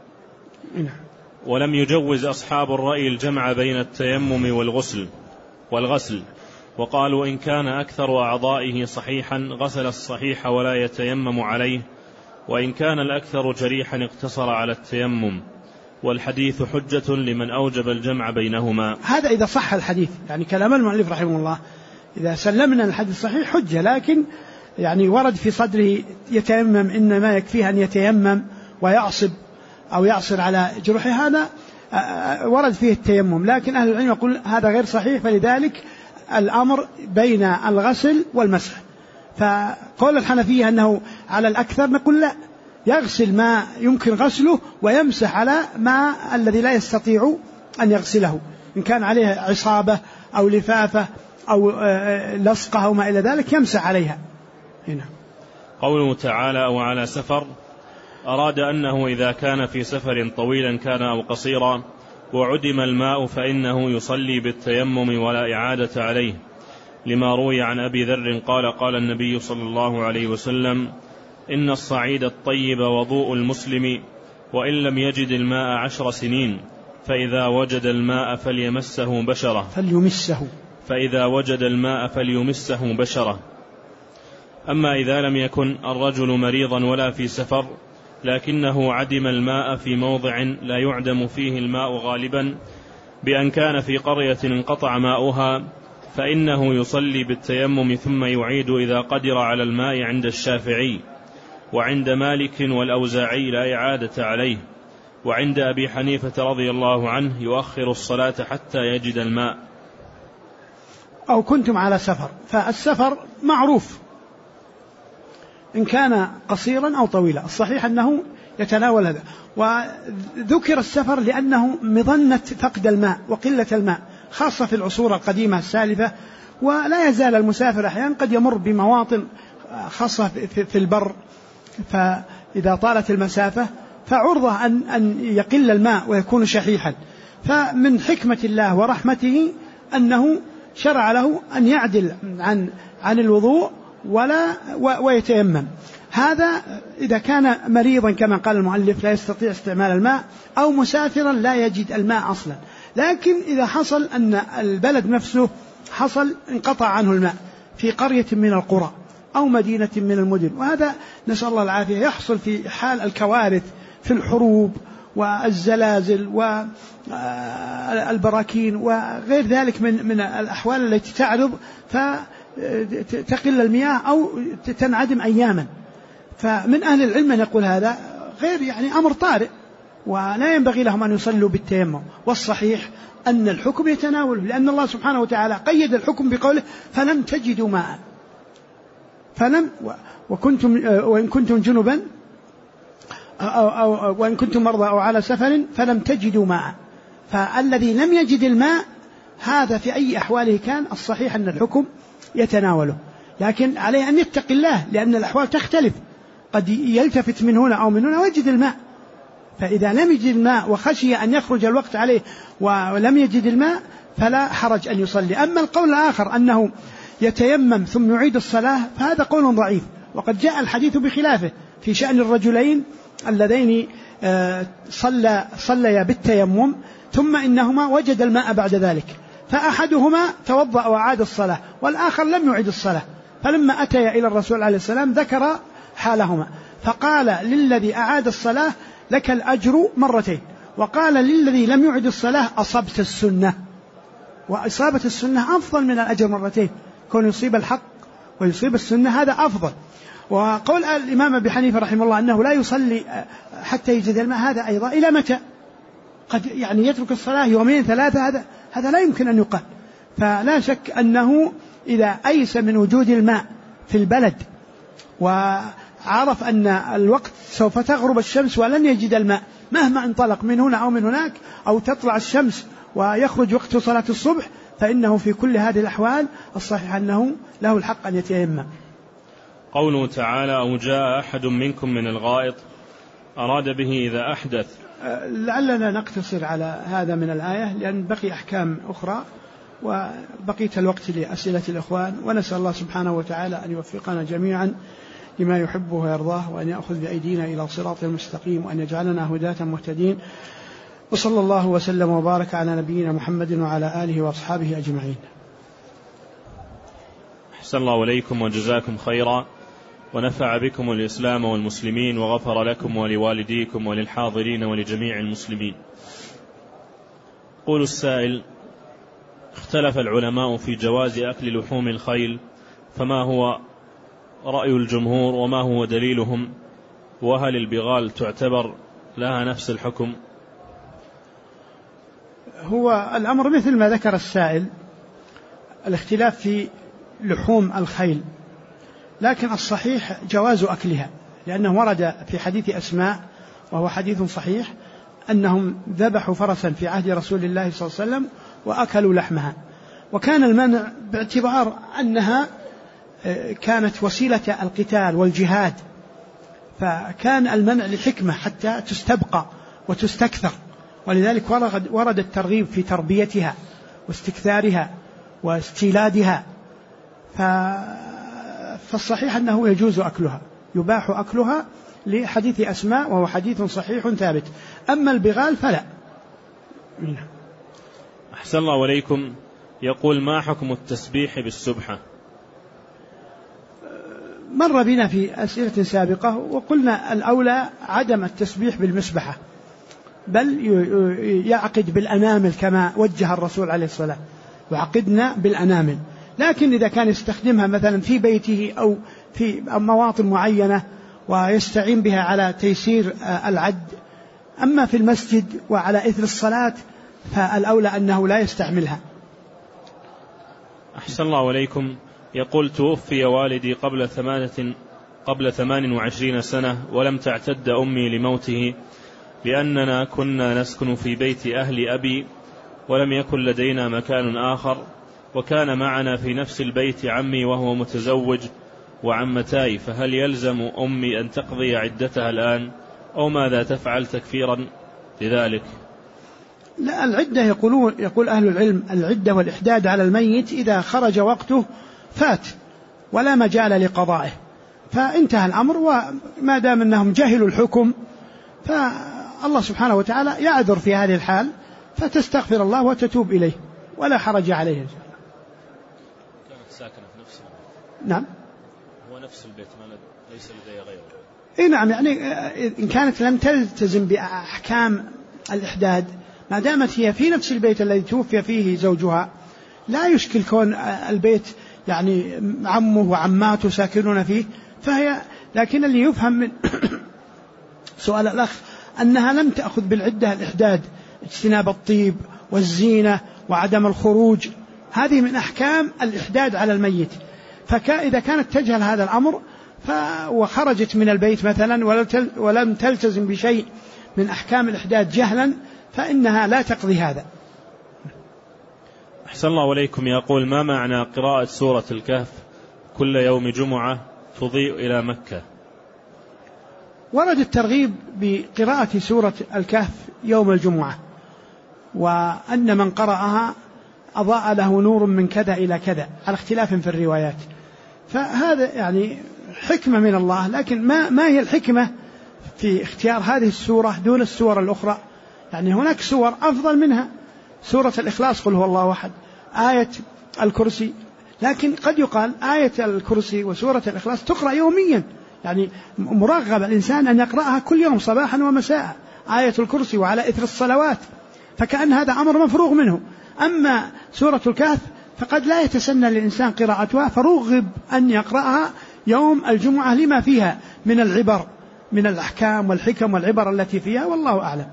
ولم يجوز أصحاب الرأي الجمع بين التيمم والغسل، وقالوا إن كان أكثر أعضائه صحيحا غسل الصحيح ولا يتيمم عليه، وإن كان الأكثر جريحا اقتصر على التيمم، والحديث حجة لمن أوجب الجمع بينهما.
هذا إذا صح الحديث، يعني كلام المؤلف رحمه الله إذا سلمنا الحديث صحيح حجة، لكن يعني ورد في صدره يتيمم، إنما يكفيه أن يتيمم ويعصب أو يعصر على جرحه، هذا ورد فيه التيمم، لكن أهل العلم يقول هذا غير صحيح، فلذلك الأمر بين الغسل والمسح. فقول الحنفية أنه على الأكثر، نقول لا، يغسل ما يمكن غسله ويمسح على ما الذي لا يستطيع أن يغسله، إن كان عليه عصابة أو لفافة أو لصقة أو ما إلى ذلك يمسح عليها. هنا
قوله تعالى وعلى سفر، أراد أنه إذا كان في سفر طويلا كان أو قصيرا وعدم الماء فإنه يصلي بالتيمم ولا إعادة عليه، لما روي عن أبي ذر قال قال النبي صلى الله عليه وسلم إن الصعيد الطيب وضوء المسلم، وإن لم يجد الماء 10 سنين فإذا وجد الماء فليمسه بشرة. أما إذا لم يكن الرجل مريضا ولا في سفر لكنه عدم الماء في موضع لا يعدم فيه الماء غالبا، بأن كان في قرية انقطع ماؤها، فإنه يصلي بالتيمم ثم يعيد إذا قدر على الماء عند الشافعي، وعند مالك والأوزاعي لا إعادة عليه، وعند أبي حنيفة رضي الله عنه يؤخر الصلاة حتى يجد الماء.
أو كنتم على سفر، فالسفر معروف إن كان قصيرا أو طويلا، الصحيح أنه يتناول هذا، وذكر السفر لأنه مظنة فقد الماء وقلة الماء، خاصة في العصور القديمة السالفة، ولا يزال المسافر أحيانا قد يمر بمواطن خاصة في البر، فإذا طالت المسافة فعرضة أن يقل الماء ويكون شحيحا، فمن حكمة الله ورحمته أنه شرع له أن يعدل عن الوضوء ويتيمم. هذا إذا كان مريضا كما قال المؤلف لا يستطيع استعمال الماء، أو مسافرا لا يجد الماء أصلا. لكن إذا حصل أن البلد نفسه حصل انقطع عنه الماء في قرية من القرى أو مدينة من المدن، وهذا نسأل الله العافية يحصل في حال الكوارث في الحروب والزلازل والبراكين وغير ذلك من الأحوال التي تعرض، تقل المياه أو تنعدم أياما. فمن أهل العلم من يقول هذا غير يعني أمر طارئ ولا ينبغي لهم أن يصلوا بالتيمم. والصحيح أن الحكم يتناوله، لأن الله سبحانه وتعالى قيد الحكم بقوله فلم تجدوا ماء، وإن كنتم جنبا أو وإن كنتم مرضى أو على سفر فلم تجدوا ماء. فالذي لم يجد الماء هذا في أي أحواله كان الصحيح أن الحكم يتناوله، لكن عليه أن يتقي الله لأن الأحوال تختلف، قد يلتفت من هنا أو من هنا ويجد الماء. فإذا لم يجد الماء وخشي أن يخرج الوقت عليه ولم يجد الماء فلا حرج أن يصلي. أما القول الآخر أنه يتيمم ثم يعيد الصلاة فهذا قول ضعيف، وقد جاء الحديث بخلافه في شأن الرجلين اللذين صليا بالتيمم ثم إنهما وجد الماء بعد ذلك، فأحدهما توضأ وعاد الصلاة والآخر لم يعيد الصلاة. فلما أتيا إلى الرسول عليه السلام ذكر حالهما، فقال للذي أعاد الصلاة لك الأجر مرتين، وقال للذي لم يعد الصلاة أصبت السنة. وإصابة السنة أفضل من الأجر مرتين، كون يصيب الحق ويصيب السنة هذا أفضل. وقول الإمام أبي حنيفة رحمه الله أنه لا يصلي حتى يجد الماء هذا أيضا إلى متى؟ قد يعني يترك الصلاة يومين ثلاثة، هذا لا يمكن أن يقال. فلا شك أنه إذا أيس من وجود الماء في البلد وعرف أن الوقت سوف تغرب الشمس ولن يجد الماء مهما انطلق من هنا أو من هناك، أو تطلع الشمس ويخرج وقت صلاة الصبح، فإنه في كل هذه الأحوال الصحيح أنه له الحق أن يتيمم.
قوله تعالى أو جاء أحد منكم من الغائط أراد به إذا أحدث.
لعلنا نقتصر على هذا من الآية لأن بقي أحكام أخرى وبقيت الوقت لأسئلة الإخوان، ونسأل الله سبحانه وتعالى أن يوفقنا جميعا لما يحبه ويرضاه، وأن يأخذ بأيدينا إلى صراط المستقيم، وأن يجعلنا هداة مهتدين. وصلى الله وسلم وبارك على نبينا محمد وعلى آله وأصحابه أجمعين.
أحسن الله إليكم وجزاكم خيرا، ونفع بكم الإسلام والمسلمين، وغفر لكم ولوالديكم وللحاضرين ولجميع المسلمين. قول السائل: اختلف العلماء في جواز أكل لحوم الخيل، فما هو رأي الجمهور وما هو دليلهم؟ وهل البغال تعتبر لها نفس الحكم؟
هو الأمر مثل ما ذكر السائل، الاختلاف في لحوم الخيل، لكن الصحيح جواز أكلها، لأنه ورد في حديث أسماء وهو حديث صحيح أنهم ذبحوا فرسا في عهد رسول الله صلى الله عليه وسلم وأكلوا لحمها، وكان المنع باعتبار أنها كانت وسيلة القتال والجهاد، فكان المنع لحكمة حتى تستبقى وتستكثر، ولذلك ورد الترغيب في تربيتها واستكثارها واستيلادها. فالصحيح أنه يجوز أكلها، يباح أكلها لحديث أسماء وهو حديث صحيح ثابت. أما البغال فلا.
أحسن الله عليكم. يقول: ما حكم التسبيح بالسبحة؟
مر بنا في أسئلة سابقة وقلنا الأولى عدم التسبيح بالمسبحة، بل يعقد بالأنامل كما وجه الرسول عليه الصلاة، وعقدنا بالأنامل. لكن إذا كان يستخدمها مثلا في بيته أو في مواطن معينة ويستعين بها على تيسير العد، أما في المسجد وعلى إثر الصلاة فالأولى أنه لا يستعملها.
أحسن الله عليكم. يقول: توفي والدي قبل 28 سنة ولم تعتد أمي لموته، لأننا كنا نسكن في بيت أهل أبي ولم يكن لدينا مكان آخر، وكان معنا في نفس البيت عمي وهو متزوج وعمتاي، فهل يلزم أمي أن تقضي عدتها الآن أو ماذا تفعل تكفيرا لذلك؟
لا، العدة يقول أهل العلم العدة والإحداد على الميت إذا خرج وقته فات ولا مجال لقضائه، فانتهى الأمر، وما دام أنهم جهلوا الحكم فالله سبحانه وتعالى يعذر في هذه الحال، فتستغفر الله وتتوب إليه ولا حرج عليه.
كانت ساكنة في نفس البيت.
نعم،
هو نفس البيت، ليس لدي غيره.
إيه نعم، يعني إن كانت لم تلتزم بأحكام الإحداد، ما دامت هي في نفس البيت الذي توفي فيه زوجها، لا يشكل كون البيت يعني عمه وعماته ساكنون فيه، فهي لكن اللي يفهم من سؤال الأخ أنها لم تأخذ بالعدة الإحداد، اجتناب الطيب والزينة وعدم الخروج، هذه من أحكام الإحداد على الميت. فإذا كانت تجهل هذا الأمر وخرجت من البيت مثلا ولم تلتزم بشيء من أحكام الإحداد جهلا فإنها لا تقضي هذا.
أحسن الله إليكم. يقول: ما معنى قراءة سورة الكهف كل يوم جمعة تضيء إلى مكة؟
ورد الترغيب بقراءة سورة الكهف يوم الجمعة، وأن من قرأها أضاء له نور من كذا إلى كذا على اختلاف في الروايات، فهذا يعني حكمة من الله. لكن ما هي الحكمة في اختيار هذه السورة دون السور الأخرى؟ يعني هناك سور أفضل منها، سورة الإخلاص قل هو الله أحد، آية الكرسي، لكن قد يقال آية الكرسي وسورة الإخلاص تقرأ يوميا، يعني مرغب الإنسان أن يقرأها كل يوم صباحا ومساء، آية الكرسي وعلى إثر الصلوات، فكأن هذا أمر مفروغ منه. أما سورة الكهف فقد لا يتسنى للإنسان قراءتها، فرغب أن يقرأها يوم الجمعة لما فيها من العبر، من الأحكام والحكم والعبر التي فيها، والله أعلم.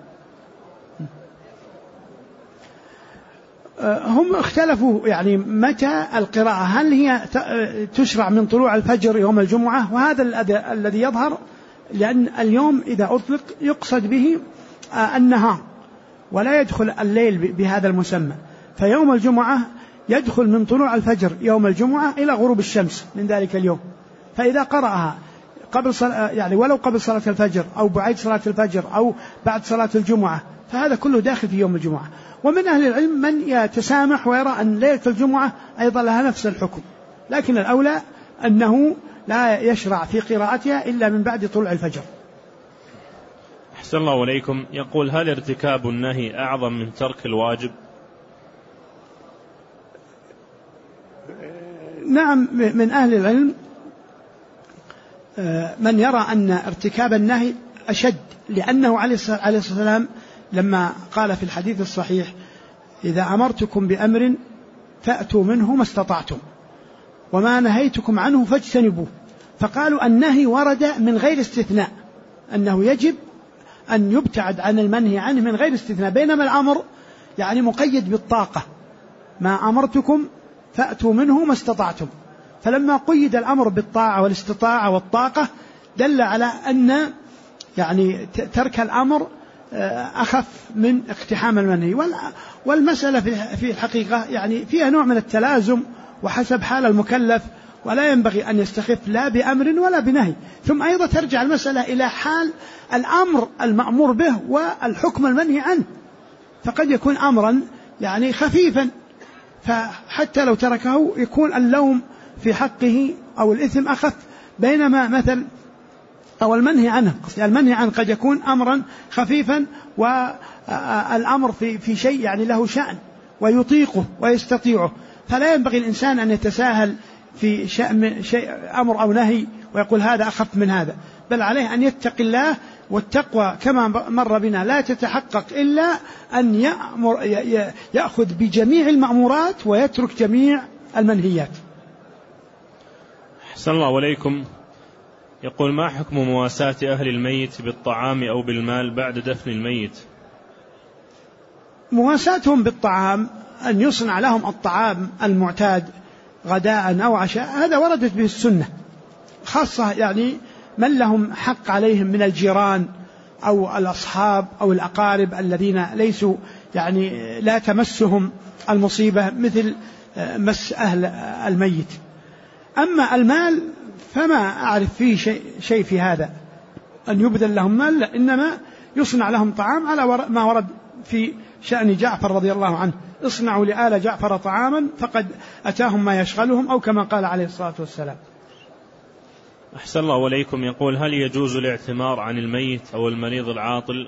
هم اختلفوا يعني متى القراءة، هل هي تشرع من طلوع الفجر يوم الجمعة؟ وهذا الذي يظهر، لأن اليوم إذا أطلق يقصد به النهار ولا يدخل الليل بهذا المسمى، فيوم الجمعة يدخل من طلوع الفجر يوم الجمعة إلى غروب الشمس من ذلك اليوم. فإذا قرأها قبل يعني ولو قبل صلاة الفجر أو بعد صلاة الفجر أو بعد صلاة الجمعة، فهذا كله داخل في يوم الجمعة. ومن أهل العلم من يتسامح ويرى أن ليلة الجمعة أيضا لها نفس الحكم، لكن الأولى أنه لا يشرع في قراءتها إلا من بعد طلوع الفجر.
أحسن الله إليكم. يقول: هل ارتكاب النهي أعظم من ترك الواجب؟
نعم، من أهل العلم من يرى أن ارتكاب النهي أشد، لأنه عليه الصلاة والسلام لما قال في الحديث الصحيح: إذا أمرتكم بأمر فأتوا منه ما استطعتم وما نهيتكم عنه فاجتنبوه، فقالوا النهي ورد من غير استثناء، أنه يجب أن يبتعد عن المنهي عنه من غير استثناء، بينما الأمر يعني مقيد بالطاقة، ما أمرتكم فأتوا منه ما استطعتم، فلما قيد الأمر بالطاعة والاستطاعة والطاقة دل على أن يعني ترك الأمر أخف من اقتحام المنهي. والمسألة في الحقيقة يعني فيها نوع من التلازم وحسب حال المكلف، ولا ينبغي أن يستخف لا بأمر ولا بنهي. ثم أيضا ترجع المسألة إلى حال الأمر المأمور به والحكم المنهي عنه، فقد يكون أمرا يعني خفيفا فحتى لو تركه يكون اللوم في حقه أو الإثم أخف، بينما مثل أو المنهي عنه قد يكون أمرا خفيفا والأمر في شيء يعني له شأن ويطيقه ويستطيعه، فلا ينبغي الإنسان أن يتساهل في شأن شيء أمر أو نهي ويقول هذا أخف من هذا، بل عليه أن يتقي الله. والتقوى كما مر بنا لا تتحقق إلا أن يأخذ بجميع المأمورات ويترك جميع المنهيات.
أحسن الله إليكم. يقول: ما حكم مواساة أهل الميت بالطعام أو بالمال بعد دفن الميت؟
مواساتهم بالطعام أن يصنع لهم الطعام المعتاد غداء أو عشاء، هذا وردت به السنة، خاصة يعني من لهم حق عليهم من الجيران أو الأصحاب أو الأقارب الذين ليسوا يعني لا تمسهم المصيبة مثل مس أهل الميت. أما المال فما أعرف فيه شيء في هذا أن يبذل لهم مال، إنما يصنع لهم طعام على ما ورد في شأن جعفر رضي الله عنه: اصنعوا لآل جعفر طعاما فقد أتاهم ما يشغلهم، أو كما قال عليه الصلاة والسلام.
أحسن الله إليكم. يقول: هل يجوز الاعتمار عن الميت أو المريض العاطل؟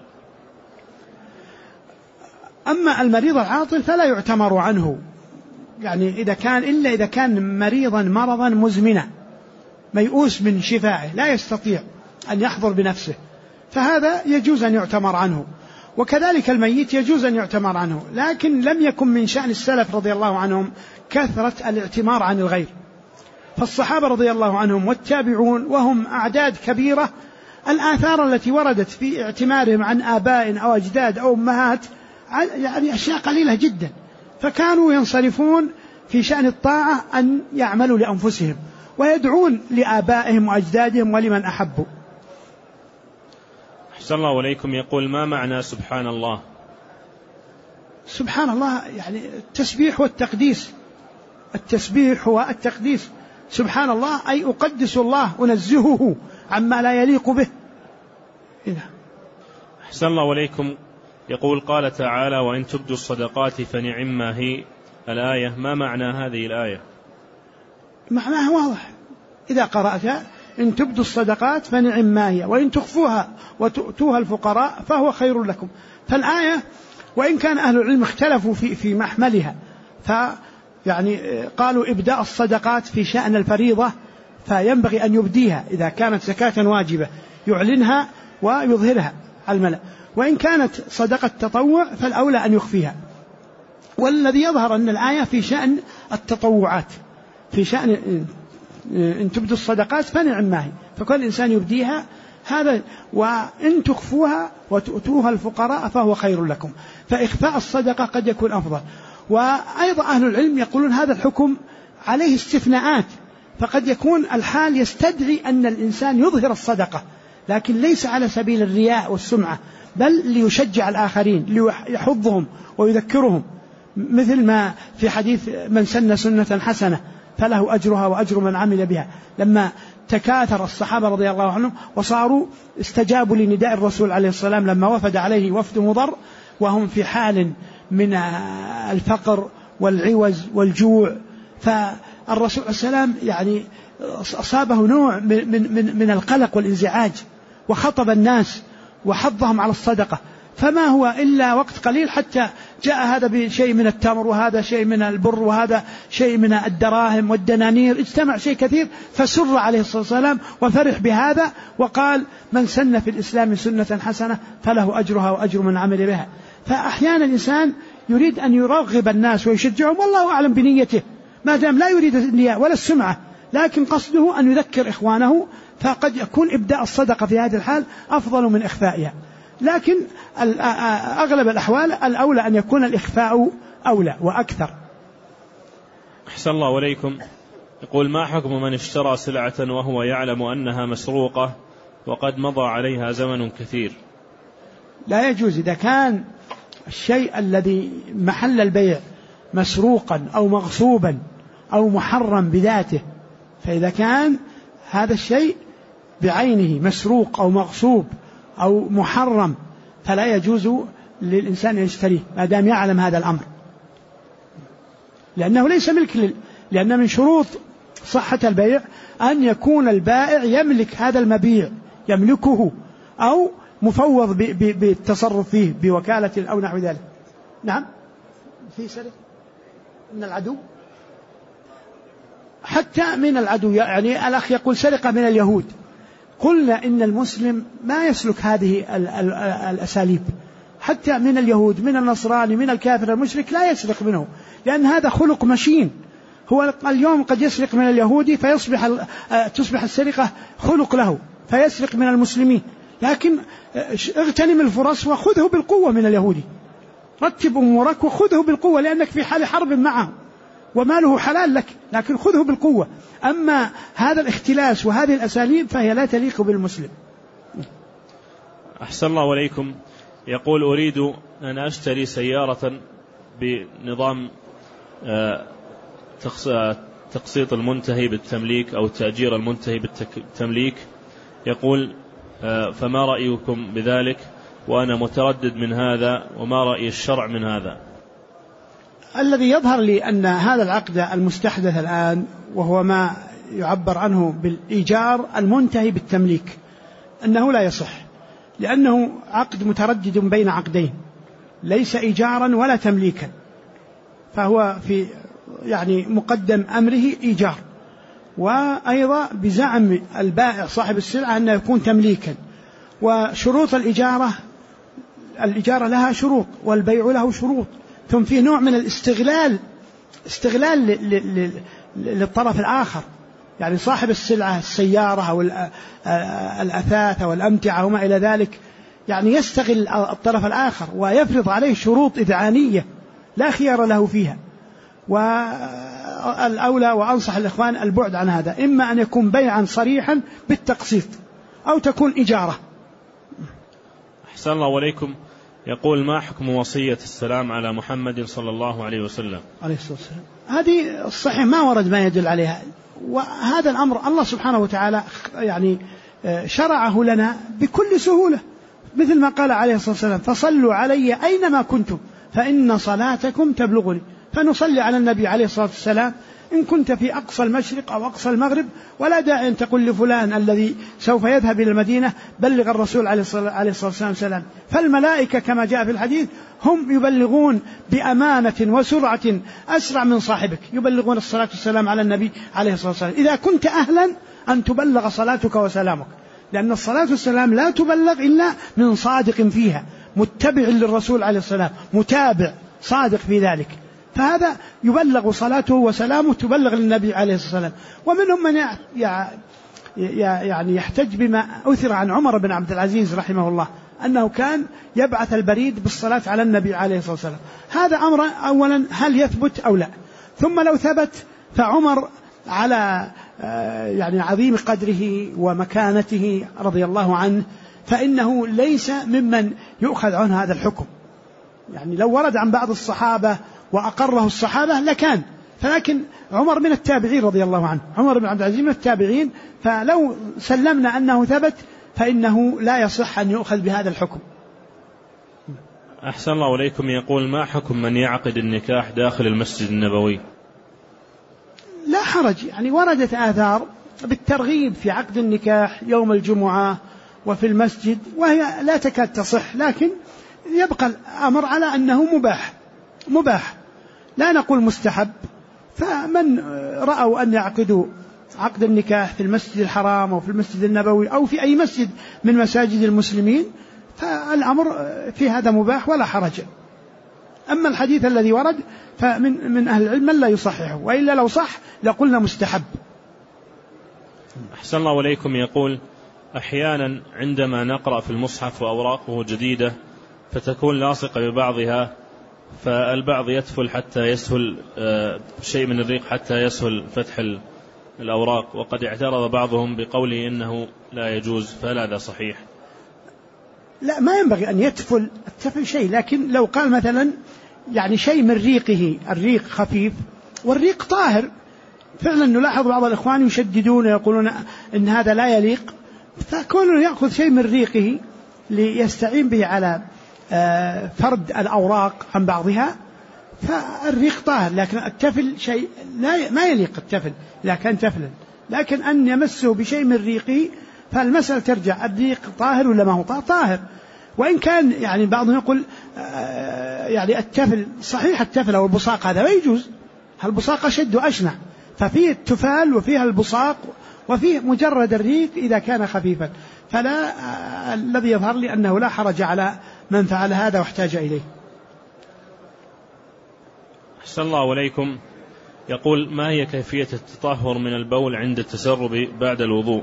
أما المريض العاطل فلا يعتمر عنه، يعني إلا إذا كان مريضا مرضا مزمنا ميؤوس من شفائه لا يستطيع أن يحضر بنفسه، فهذا يجوز أن يعتمر عنه. وكذلك الميت يجوز أن يعتمر عنه، لكن لم يكن من شأن السلف رضي الله عنهم كثرة الاعتمار عن الغير، فالصحابة رضي الله عنهم والتابعون وهم أعداد كبيرة، الآثار التي وردت في اعتمارهم عن آباء أو أجداد أو أمهات يعني أشياء قليلة جدا، فكانوا ينصرفون في شأن الطاعة أن يعملوا لأنفسهم ويدعون لآبائهم وأجدادهم ولمن أحبوا.
أحسن الله إليكم. يقول: ما معنى سبحان الله؟
سبحان الله يعني التسبيح والتقديس. التسبيح هو التقديس. سبحان الله أي أقدس الله، أنزهه عما لا يليق به.
أحسن الله إليكم. يقول: قال تعالى: وإن تبدوا الصدقات فنعما هي. الآية، ما معنى هذه الآية؟
معناها واضح، إذا قرأتها: إن تبدوا الصدقات فنعما هي وإن تخفوها وتؤتوها الفقراء فهو خير لكم. فالآية وإن كان أهل العلم اختلفوا في محملها، فيعني قالوا إبداء الصدقات في شأن الفريضة فينبغي أن يبديها إذا كانت زكاة واجبة، يعلنها ويظهرها على الملأ، وإن كانت صدقة تطوع فالأولى أن يخفيها. والذي يظهر أن الآية في شأن التطوعات، في شأن إن تبدوا الصدقات فنعما هي، فكل إنسان يبديها هذا، وإن تخفوها وتؤتوها الفقراء فهو خير لكم. فإخفاء الصدقة قد يكون أفضل. وأيضا أهل العلم يقولون هذا الحكم عليه استثناءات، فقد يكون الحال يستدعي أن الإنسان يظهر الصدقة، لكن ليس على سبيل الرياء والسمعة، بل ليشجع الآخرين، ليحضهم ويذكرهم، مثل ما في حديث: من سن سنة حسنة فله أجرها وأجر من عمل بها. لما تكاثر الصحابة رضي الله عنهم وصاروا استجابوا لنداء الرسول عليه السلام لما وفد عليه وفد مضر وهم في حال من الفقر والعوز والجوع، فالرسول عليه السلام يعني أصابه نوع من القلق والانزعاج، وخطب الناس وحضهم على الصدقة، فما هو إلا وقت قليل حتى جاء هذا بشيء من التمر وهذا شيء من البر وهذا شيء من الدراهم والدنانير، اجتمع شيء كثير، فسر عليه الصلاة والسلام وفرح بهذا وقال: من سن في الإسلام سنة حسنة فله أجرها وأجر من عمل بها. فأحيانا الإنسان يريد أن يرغب الناس ويشجعهم، والله أعلم بنيته، ما دام لا يريد الرياء ولا السمعة، لكن قصده أن يذكر إخوانه، فقد يكون إبداء الصدقة في هذه الحال أفضل من إخفائها. لكن أغلب الأحوال الأولى أن يكون الإخفاء أولى وأكثر.
أحسن الله إليكم. يقول: ما حكم من اشترى سلعة وهو يعلم أنها مسروقة وقد مضى عليها زمن كثير؟
لا يجوز. إذا كان الشيء الذي محل البيع مسروقا أو مغصوبا أو محرم بذاته، فإذا كان هذا الشيء بعينه مسروق أو مغصوب أو محرم فلا يجوز للإنسان أن يشتريه ما دام يعلم هذا الأمر، لأنه ليس ملك لأن من شروط صحة البيع أن يكون البائع يملك هذا المبيع، يملكه أو مفوض بالتصرف فيه بوكالة أو نحو ذلك. نعم. في سرقة من العدو، حتى من العدو، يعني الأخ يقول سرقة من اليهود، قلنا إن المسلم ما يسلك هذه الأساليب، حتى من اليهود، من النصراني، من الكافر المشرك لا يسرق منه، لأن هذا خلق مشين. هو اليوم قد يسرق من اليهودي تصبح السرقة خلق له فيسرق من المسلمين، لكن اغتنم الفرص وخذه بالقوة من اليهودي، رتب أمورك وخذه بالقوة، لأنك في حال حرب معه وماله حلال لك، لكن خذه بالقوة. أما هذا الاختلاس وهذه الأساليب فهي لا تليق بالمسلم.
أحسن الله إليكم. يقول: أريد أن أشتري سيارة بنظام تقسيط المنتهي بالتمليك أو تأجير المنتهي بالتمليك. يقول: فما رأيكم بذلك؟ وأنا متردد من هذا، وما رأي الشرع من هذا؟
الذي يظهر لي أن هذا العقد المستحدث الآن وهو ما يعبر عنه بالإيجار المنتهي بالتمليك أنه لا يصح، لأنه عقد متردد بين عقدين، ليس إيجارا ولا تمليكا، فهو في يعني مقدم أمره إيجار، وأيضا بزعم البائع صاحب السلعة أنه يكون تمليكا. وشروط الإجارة لها شروط والبيع له شروط، ثم فيه نوع من الاستغلال للطرف الآخر، يعني صاحب السلعة السيارة أو الأثاث أو الأمتعة وما إلى ذلك يعني يستغل الطرف الآخر ويفرض عليه شروط إذعانية لا خيار له فيها. والأولى وأنصح الإخوان البعد عن هذا، إما أن يكون بيعا صريحا بالتقسيط أو تكون إجارة.
أحسن الله عليكم. يقول ما حكم وصية السلام على محمد صلى الله عليه وسلم؟
عليه الصلاة والسلام. هذه الصحيح ما ورد ما يدل عليها، وهذا الأمر الله سبحانه وتعالى يعني شرعه لنا بكل سهولة، مثل ما قال عليه الصلاة والسلام فصلوا علي أينما كنتم فإن صلاتكم تبلغني. فنصلي على النبي عليه الصلاة والسلام إن كنت في أقصى المشرق أو أقصى المغرب، ولا داعي أن تقول لفلان الذي سوف يذهب إلى المدينة بلغ الرسول عليه الصلاة والسلام سلام. فالملائكة كما جاء في الحديث هم يبلغون بأمانة وسرعة أسرع من صاحبك، يبلغون الصلاة والسلام على النبي عليه الصلاة والسلام إذا كنت أهلا أن تبلغ صلاتك وسلامك، لأن الصلاة والسلام لا تبلغ إلا من صادق فيها، متبع للرسول عليه الصلاة والسلام، متابع صادق في ذلك، فهذا يبلغ صلاته وسلامه تبلغ للنبي عليه الصلاة والسلام. ومنهم من يعني يحتج بما أثر عن عمر بن عبد العزيز رحمه الله أنه كان يبعث البريد بالصلاة على النبي عليه الصلاة والسلام. هذا أمر أولا هل يثبت أو لا؟ ثم لو ثبت فعمر على يعني عظيم قدره ومكانته رضي الله عنه فإنه ليس ممن يؤخذ عنه هذا الحكم. يعني لو ورد عن بعض الصحابة وأقره الصحابة لكان، فلكن عمر من التابعين رضي الله عنه، عمر بن عبد العزيز من التابعين، فلو سلمنا أنه ثبت فإنه لا يصح أن يؤخذ بهذا الحكم.
أحسن الله عليكم. يقول ما حكم من يعقد النكاح داخل المسجد النبوي؟
لا حرج، يعني وردت آثار بالترغيب في عقد النكاح يوم الجمعة وفي المسجد، وهي لا تكاد تصح، لكن يبقى الأمر على أنه مباح لا نقول مستحب. فمن رأوا أن يعقدوا عقد النكاح في المسجد الحرام أو في المسجد النبوي أو في أي مسجد من مساجد المسلمين فالأمر في هذا مباح ولا حرج. أما الحديث الذي ورد فمن أهل العلم من لا يصححه، وإلا لو صح لقلنا مستحب.
أحسن الله عليكم. يقول أحيانا عندما نقرأ في المصحف وأوراقه جديدة فتكون لاصقة ببعضها، فالبعض يتفل حتى يسهل شيء من الريق حتى يسهل فتح الأوراق، وقد اعترض بعضهم بقوله إنه لا يجوز، فهل هذا صحيح؟
لا، ما ينبغي أن يتفل التفل شيء، لكن لو قال مثلا يعني شيء من ريقه، الريق خفيف والريق طاهر، فعلا نلاحظ بعض الإخوان يشددون ويقولون إن هذا لا يليق، فكونه يأخذ شيء من ريقه ليستعين به على فرد الأوراق عن بعضها فالريق طاهر، لكن التفل شيء ما يليق التفل إذا كان تفلا، لكن أن يمسه بشيء من ريقه فالمسألة ترجع الريق طاهر ولا ما هو طاهر. وإن كان يعني بعضهم يقول يعني التفل صحيح، التفل أو البصاق هذا ما يجوز، البصاق أشد وأشنع، ففيه التفال وفيها البصاق وفيه مجرد الريق إذا كان خفيفا، فلا الذي يظهر لي أنه لا حرج على من فعل هذا واحتاج إليه.
أحسن الله عليكم. يقول ما هي كيفية التطهر من البول عند التسرب بعد الوضوء؟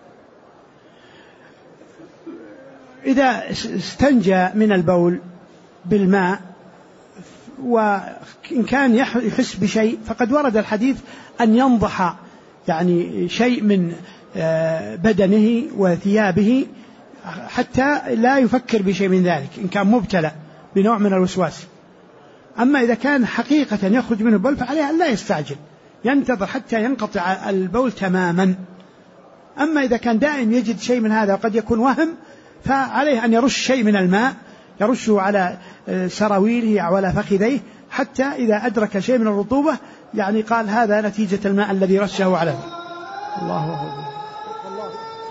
إذا استنجى من البول بالماء وإن كان يحس بشيء فقد ورد الحديث أن ينضح يعني شيء من بدنه وثيابه حتى لا يفكر بشيء من ذلك إن كان مبتلى بنوع من الوسواس. أما إذا كان حقيقة يخرج منه البول فعليه أن لا يستعجل، ينتظر حتى ينقطع البول تماما. أما إذا كان دائم يجد شيء من هذا وقد يكون وهم فعليه أن يرش شيء من الماء، يرشه على سراويله أو على فخذيه حتى إذا أدرك شيء من الرطوبة يعني قال هذا نتيجة الماء الذي رشه عليه. الله أكبر.